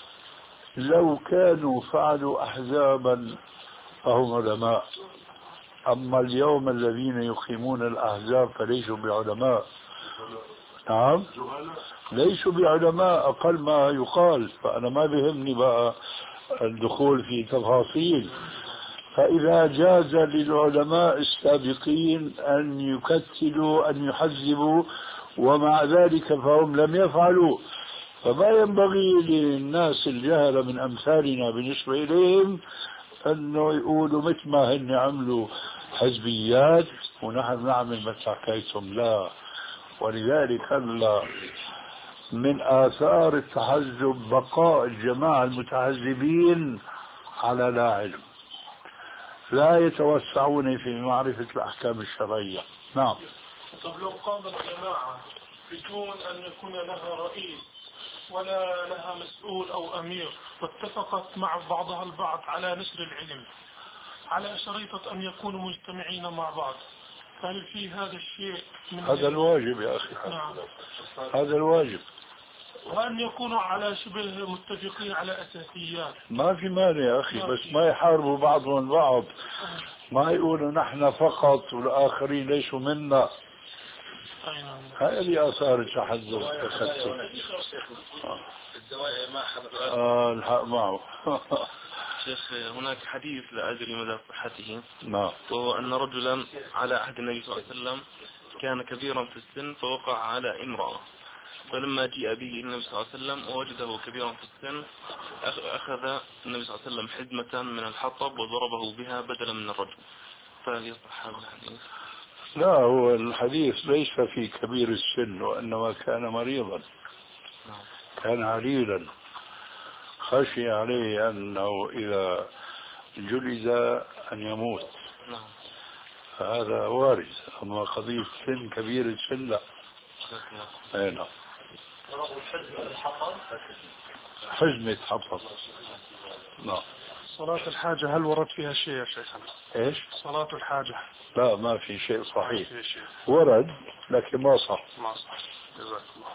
لو كانوا فعلوا أحزابا فهم علماء، أما اليوم الذين يقيمون الأحزاب فليسوا بعلماء. نعم، ليسوا بعلماء أقل ما يقال. فأنا ما بيهمني بقى الدخول في تفاصيل. فإذا جاز للعلماء السابقين أن يكتلوا أن يحزبوا ومع ذلك فهم لم يفعلوا، فما ينبغي للناس الجهلة من أمثالنا بالنسبة إليهم أنه يقولوا مثل ما هن عملوا حزبيات ونحن نعمل مثل حكايتهم. لا. ولذلك هلا من آثار التحزب بقاء الجماعة المتحزبين على لا علم، لا يتوسعون في معرفة الأحكام الشرعية. نعم. طب لو قامت جماعة بدون أن يكون لها رئيس ولا لها مسؤول أو أمير، واتفقت مع بعضها البعض على نشر العلم على شريطة أن يكونوا مجتمعين مع بعض، هل في هذا الشيء من هذا الواجب يا أخي؟ نعم. هذا الواجب، وأن يكونوا على شبه متفقين على أساسيات. ما في مانع يا أخي، بس ما يحاربوا بعضهم البعض، ما يقولوا نحن فقط والآخرين ليسوا منا. هذه آثار التحزب والتكتل. آه الحق معه. شيخ، هناك حديث لا أدري مدى صحته، نعم، وهو أن رجلا على عهد النبي صلى الله عليه وسلم كان كبيرا في السن فوقع على امرأة، فلما جاء به النبي صلى الله عليه وسلم ووجده كبيرا في السن أخذ النبي صلى الله عليه وسلم حزمة من الحطب وضربه بها بدلا من الرجل، فهل يصح هذا الحديث؟ لا، هو الحديث ليس في كبير السن، وإنما كان مريضا، كان عليلا، خشي عليه أنه إذا جلد أن يموت، فهذا وارد. أما قضية سن كبير السن لا. نعم. حزمة حطب. نعم. صلاة الحاجة هل ورد فيها شيء يا شيخنا؟ ايش؟ صلاة الحاجة. لا، ما في شيء صحيح. في شيء. ورد لكن ما صح. ما صح. جزاك الله.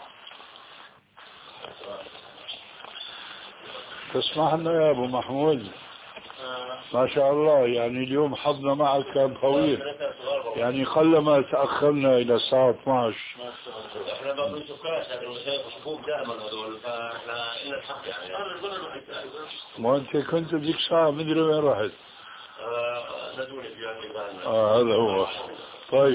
تسمح لنا يا ابو محمود؟ ما شاء الله، يعني اليوم حظنا معك كان طويل، يعني قلما تأخرنا إلى الساعة اثني عشر. احنا بقى سكاش حبوب دائما هذول، فاحنا إلى الحق يعني. ما أنت كنت ذيك ساعة مدري وين رحت؟ نادوني في هذه. آه هذا هو. طيب.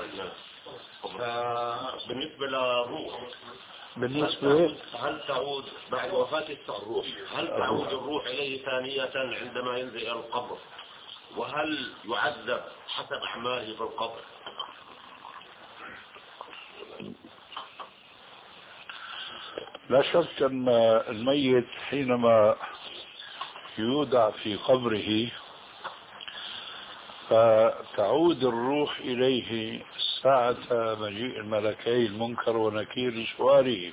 بالنسبة للروح، بالنسبة هل تعود بعد وفاة الروح، هل تعود الروح إليه ثانية عندما ينزل إلى القبر، وهل يعذب حسب أعماله في القبر؟ لا شك أن الميت حينما يودع في قبره فتعود الروح إليه ساعة مجيء الملكين المنكر ونكير لسؤاله.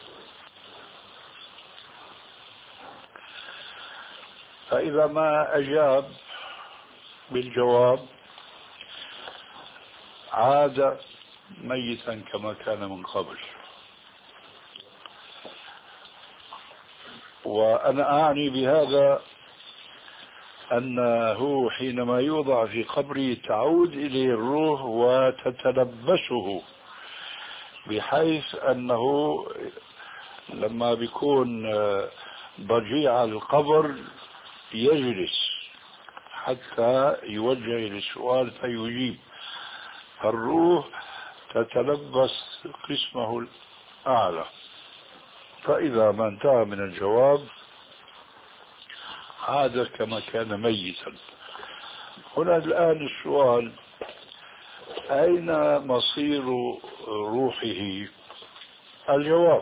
فإذا ما أجاب بالجواب عاد ميتا كما كان من قبل. وأنا أعني بهذا أنه حينما يوضع في قبره تعود إليه الروح وتتلبسه، بحيث أنه لما بيكون ضجيع القبر يجلس حتى يوجه إلى السؤال فيجيب، فالروح تتلبس قسمه الأعلى. فإذا ما انتهى من الجواب عاد كما كان ميتا. هنا الآن السؤال: أين مصير روحه؟ الجواب: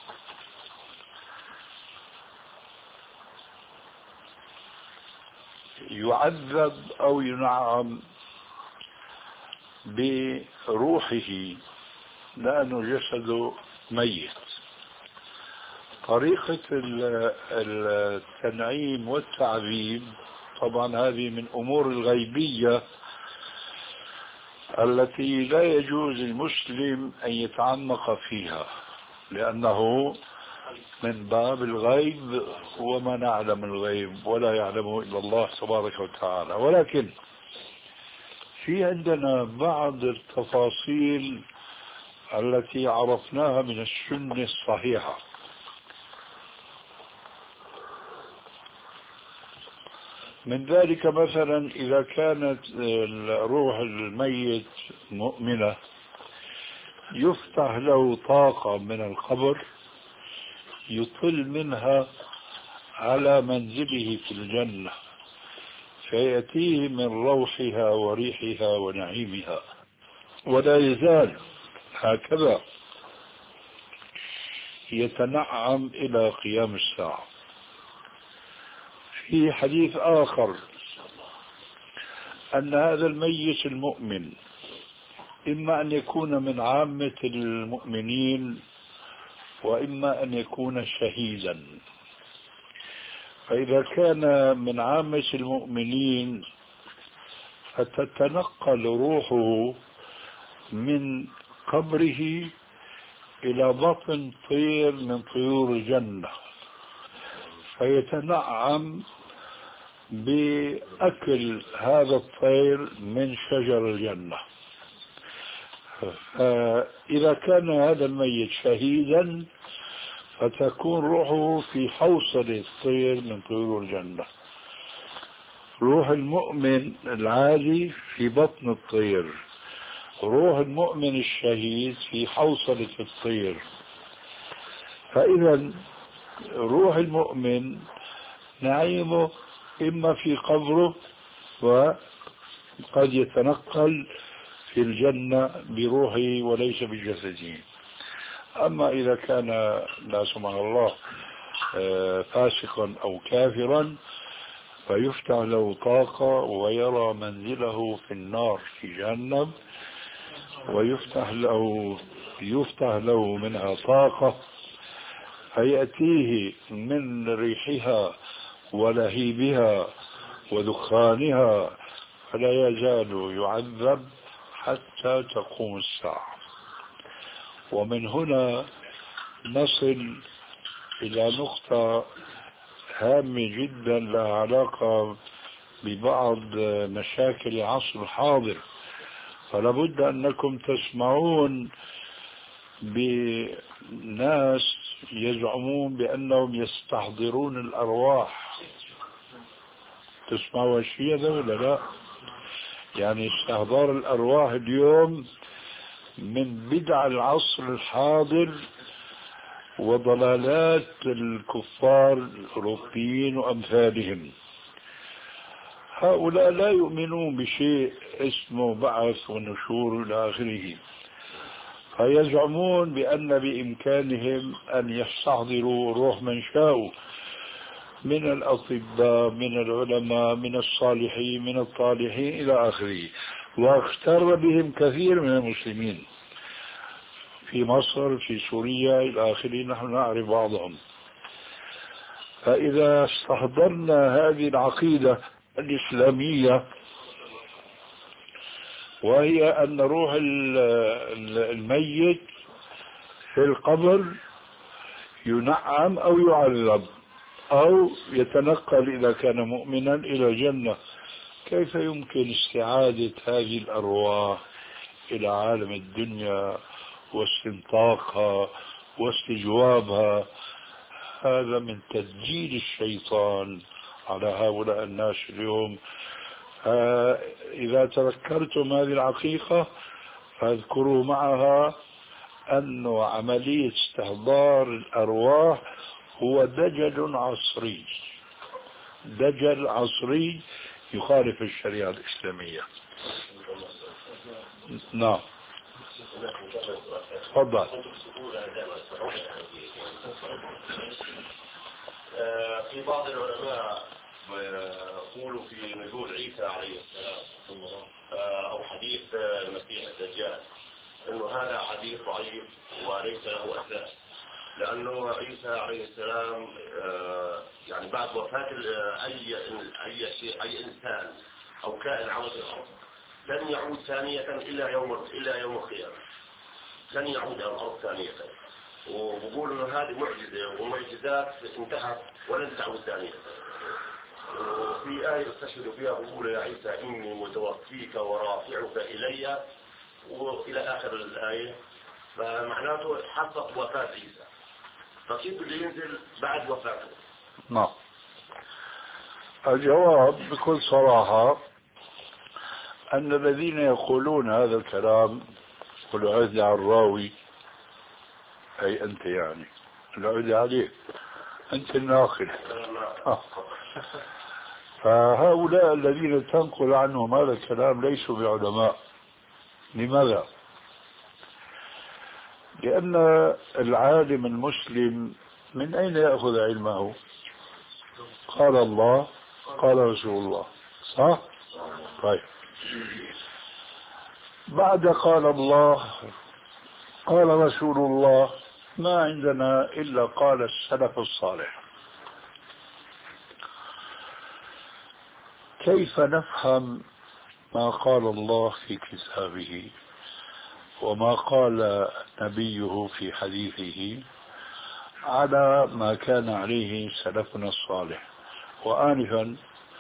يعذب أو ينعم بروحه لأنه جسده ميت. طريقة التنعيم والتعذيب طبعا هذه من أمور الغيبية التي لا يجوز المسلم أن يتعمق فيها، لأنه من باب الغيب وما نعلم الغيب ولا يعلمه إلا الله تبارك وتعالى. ولكن في عندنا بعض التفاصيل التي عرفناها من السنة الصحيحة. من ذلك مثلا إذا كانت روح الميت مؤمنة يفتح له طاقة من القبر يطل منها على منزله في الجنة، فيأتيه من روحها وريحها ونعيمها، ولا يزال هكذا يتنعم إلى قيام الساعة. في حديث آخر أن هذا الميت المؤمن إما أن يكون من عامة المؤمنين وإما أن يكون شهيدا. فإذا كان من عامة المؤمنين فتتنقل روحه من قبره إلى بطن طير من طيور الجنة، فيتنعم بأكل هذا الطير من شجر الجنة. فإذا كان هذا الميت شهيدا فتكون روحه في حوصلة الطير من طيور الجنة. روح المؤمن العادي في بطن الطير، روح المؤمن الشهيد في حوصلة الطير. فإذا روح المؤمن نعيمه إما في قبره وقد يتنقل في الجنة بروحه وليس بجسده. أما إذا كان لا سمح الله فاسقا أو كافرا فيفتح له طاقة ويرى منزله في النار في جهنم، ويفتح له يفتح له منها طاقة فيأتيه من ريحها ولهيبها ودخانها، فلا يزال يعذب حتى تقوم الساعة. ومن هنا نصل إلى نقطة هامة جدا لها علاقة ببعض مشاكل العصر الحاضر. فلا بد أنكم تسمعون بناس يزعمون بأنهم يستحضرون الأرواح. تسمعوا الشيء هذا ولا لا؟ يعني استحضار الأرواح اليوم من بدع العصر الحاضر وضلالات الكفار الأوروبيين وأمثالهم. هؤلاء لا يؤمنون بشيء اسمه بعث ونشور إلى آخره. فيزعمون بأن بإمكانهم أن يستحضروا روح من شاءوا من الأطباء من العلماء من الصالحين من الطالحين إلى آخره، واغتر بهم كثير من المسلمين في مصر في سوريا إلى آخره، نحن نعرف بعضهم. فإذا استحضرنا هذه العقيدة الإسلامية وهي أن روح الميت في القبر ينعم أو يعذب أو يتنقل إذا كان مؤمنا إلى الجنة، كيف يمكن استعادة هذه الأرواح إلى عالم الدنيا واستنطاقها واستجوابها؟ هذا من تسجيل الشيطان على هؤلاء الناس اليوم. إذا تذكرتم هذه الحقيقة فاذكروا معها أن عملية استحضار الأرواح هو دجل عصري، دجل عصري يخالف الشريعة الإسلامية. نعم تفضل. في بعض العلماء يقولوا في نزول عيسى عليه السلام أو حديث المسيح الدجال أنه هذا حديث ضعيف وليس له أساس، لأنه عيسى عليه السلام يعني بعد وفاة أي أي شيء أي إنسان أو كائن عود الأرض لن يعود ثانية إلا يوم إلا يوم القيامة، لن يعود إلى الأرض ثانية. وبقول إنه هذه معجزة ومعجزات انتهت ولن تعود ثانية. وفي آية استشهد فيها بقول يا عيسى إني متوفيك ورافعك إلي وإلى آخر الآية، فمعناته حقق وفاة عيسى، فكيف اللي ينزل بعد وفاته؟ نعم. الجواب بكل صراحة أن الذين يقولون هذا الكلام والعهد على الراوي، أي أنت يعني العهد عليك أنت الناقل، آه. فهؤلاء الذين تنقل عنهم هذا الكلام ليسوا بعلماء. لماذا؟ لأن العالم المسلم من أين يأخذ علمه؟ قال الله قال رسول الله، صح؟ طيب، بعد قال الله قال رسول الله ما عندنا إلا قال السلف الصالح. كيف نفهم ما قال الله في كتابه وما قال نبيه في حديثه على ما كان عليه سلفنا الصالح؟ وآنفا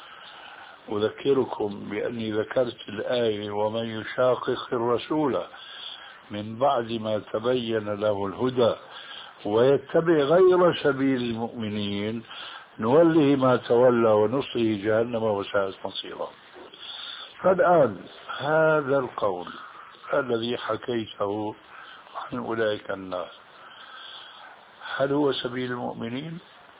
أذكركم بأني ذكرت الآية ومن يشاقق الرسول من بعد ما تبين له الهدى ويتبع غير سبيل المؤمنين نوله ما تولى ونصله جهنم وساءت مصيرا. فالآن هذا القول الذي حكيته عن أولئك الناس هل هو سبيل المؤمنين؟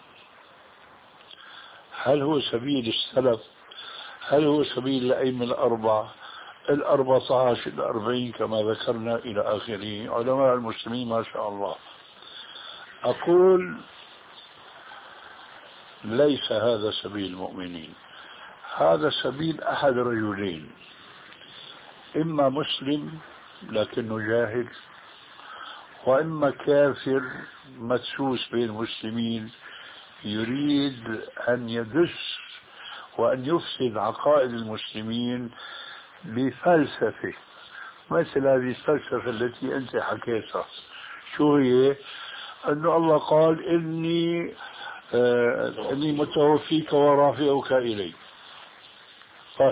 هل هو سبيل السلف؟ هل هو سبيل الأئمة الأربعة الأربعة عشر الأربعين كما ذكرنا إلى آخره علماء المسلمين ما شاء الله؟ أقول ليس هذا سبيل المؤمنين، هذا سبيل أحد رجلين، إما مسلم لكنه جاهل، وإما كافر مدسوس بين المسلمين يريد أن يدس وأن يفسد عقائد المسلمين بفلسفة مثل هذه الفلسفة التي أنت حكيتها. شو هي؟ أن الله قال إني آه إني متوفيك ورافعك إلي. طيب،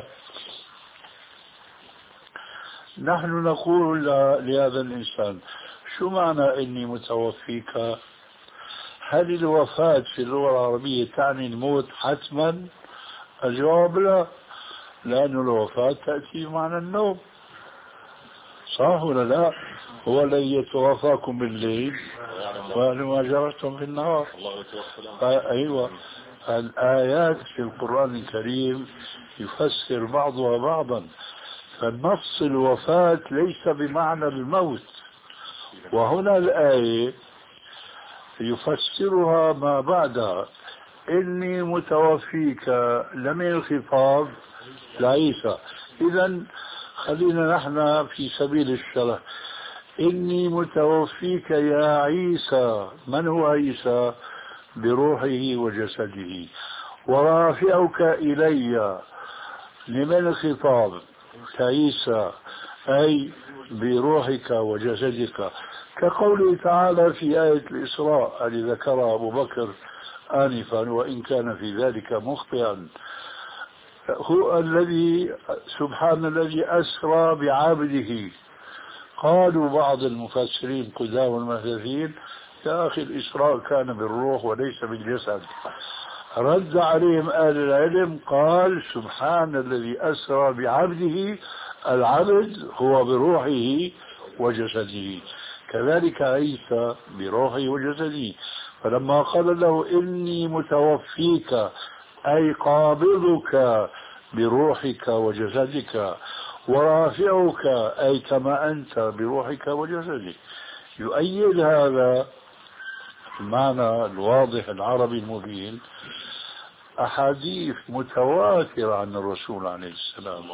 نحن نقول لهذا الإنسان شو معنى إني متوفيك؟ هل الوفاة في اللغة العربية تعني الموت حتما؟ الجواب لا، لأن الوفاة تأتي معنى النوم، صح ولا لا؟ هو الذي يتوفاكم بالليل ويعلم ما جرتم في النهار. أيوة، الآيات في القرآن الكريم يفسر بعضها بعضا، فالنص الوفاة ليس بمعنى الموت، وهنا الآية يفسرها ما بعدها، إني متوفيك لمن الخطاب لعيسى. إذا خلينا نحن في سبيل الشرح. إني متوفيك يا عيسى، من هو عيسى؟ بروحه وجسده. ورافعك إلي، لمن الخطاب؟ كعيسى، أي بروحك وجسدك، كقوله تعالى في آية الإسراء التي ذكرها أبو بكر آنفا وإن كان في ذلك مخطئا. هو الذي سبحان الذي أسرى بعبده. قالوا بعض المفسرين قدام المحدثين يا أخي الإسراء كان بالروح وليس بالجسد. رد عليهم آل العلم قال سبحان الذي أسرى بعبده، العبد هو بروحه وجسده، كذلك عيسى بروحه وجسده. فلما قال له إني متوفيك أي قابضك بروحك وجسدك، ورافعك أي كما أنت بروحك وجسدك، يؤيد هذا المعنى الواضح العربي المبين أحاديث متواترة عن الرسول عليه السلام.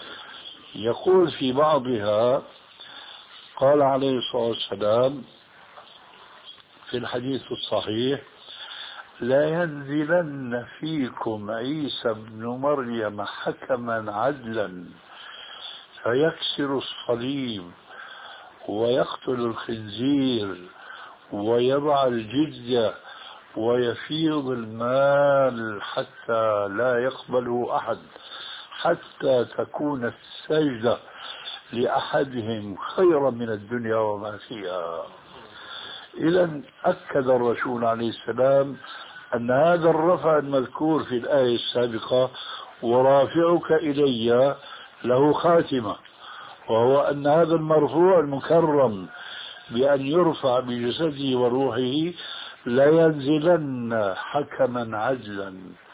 يقول في بعضها قال عليه الصلاة والسلام في الحديث الصحيح لا ينزلن فيكم عيسى بن مريم حكما عدلا فيكسر الصليب ويقتل الخنزير ويضع الجزية ويفيض المال حتى لا يقبله أحد، حتى تكون السجدة لأحدهم خيرا من الدنيا وما فيها. إذن أكد الرسول عليه السلام أن هذا الرفع المذكور في الآية السابقة ورافعك إلي له خاتمة، وهو أن هذا المرفوع المكرم بأن يرفع بجسده وروحه لا ينزلن حكما عدلا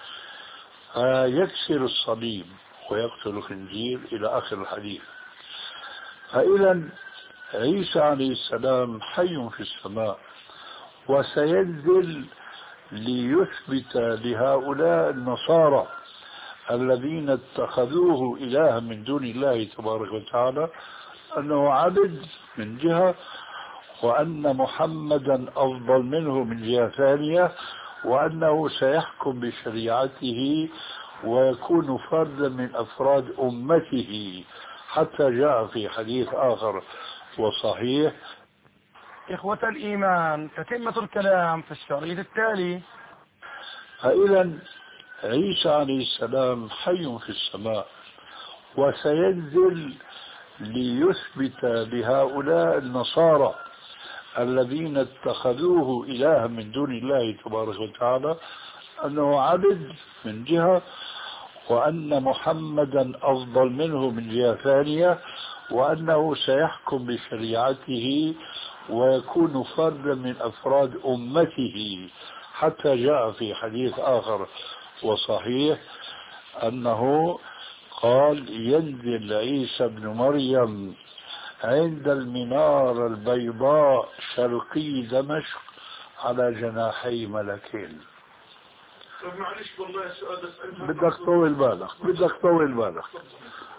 يكسر الصليب ويقتل الخنزير إلى آخر الحديث. فإذا عيسى عليه السلام حي في السماء وسينزل ليثبت لهؤلاء النصارى الذين اتخذوه إلها من دون الله تبارك وتعالى أنه عبد من جهة، وأن محمدا أفضل منه من جهة ثانية، وأنه سيحكم بشريعته ويكون فردا من أفراد أمته، حتى جاء في حديث آخر وصحيح. إخوة الإيمان، تتمة الكلام في الشريط التالي. فإذا عيسى عليه السلام حي في السماء وسينزل ليثبت لهؤلاء النصارى الذين اتخذوه إلها من دون الله تبارك وتعالى أنه عبد من جهة، وأن محمدا أفضل منه من جهة ثانية، وأنه سيحكم بشريعته ويكون فردا من أفراد أمته، حتى جاء في حديث آخر وصحيح أنه قال ينزل عيسى بن مريم عند المنارة البيضاء شرقي دمشق على جناحي ملكين. معلش والله سؤال بس بدك طول بالك بدك طول بالك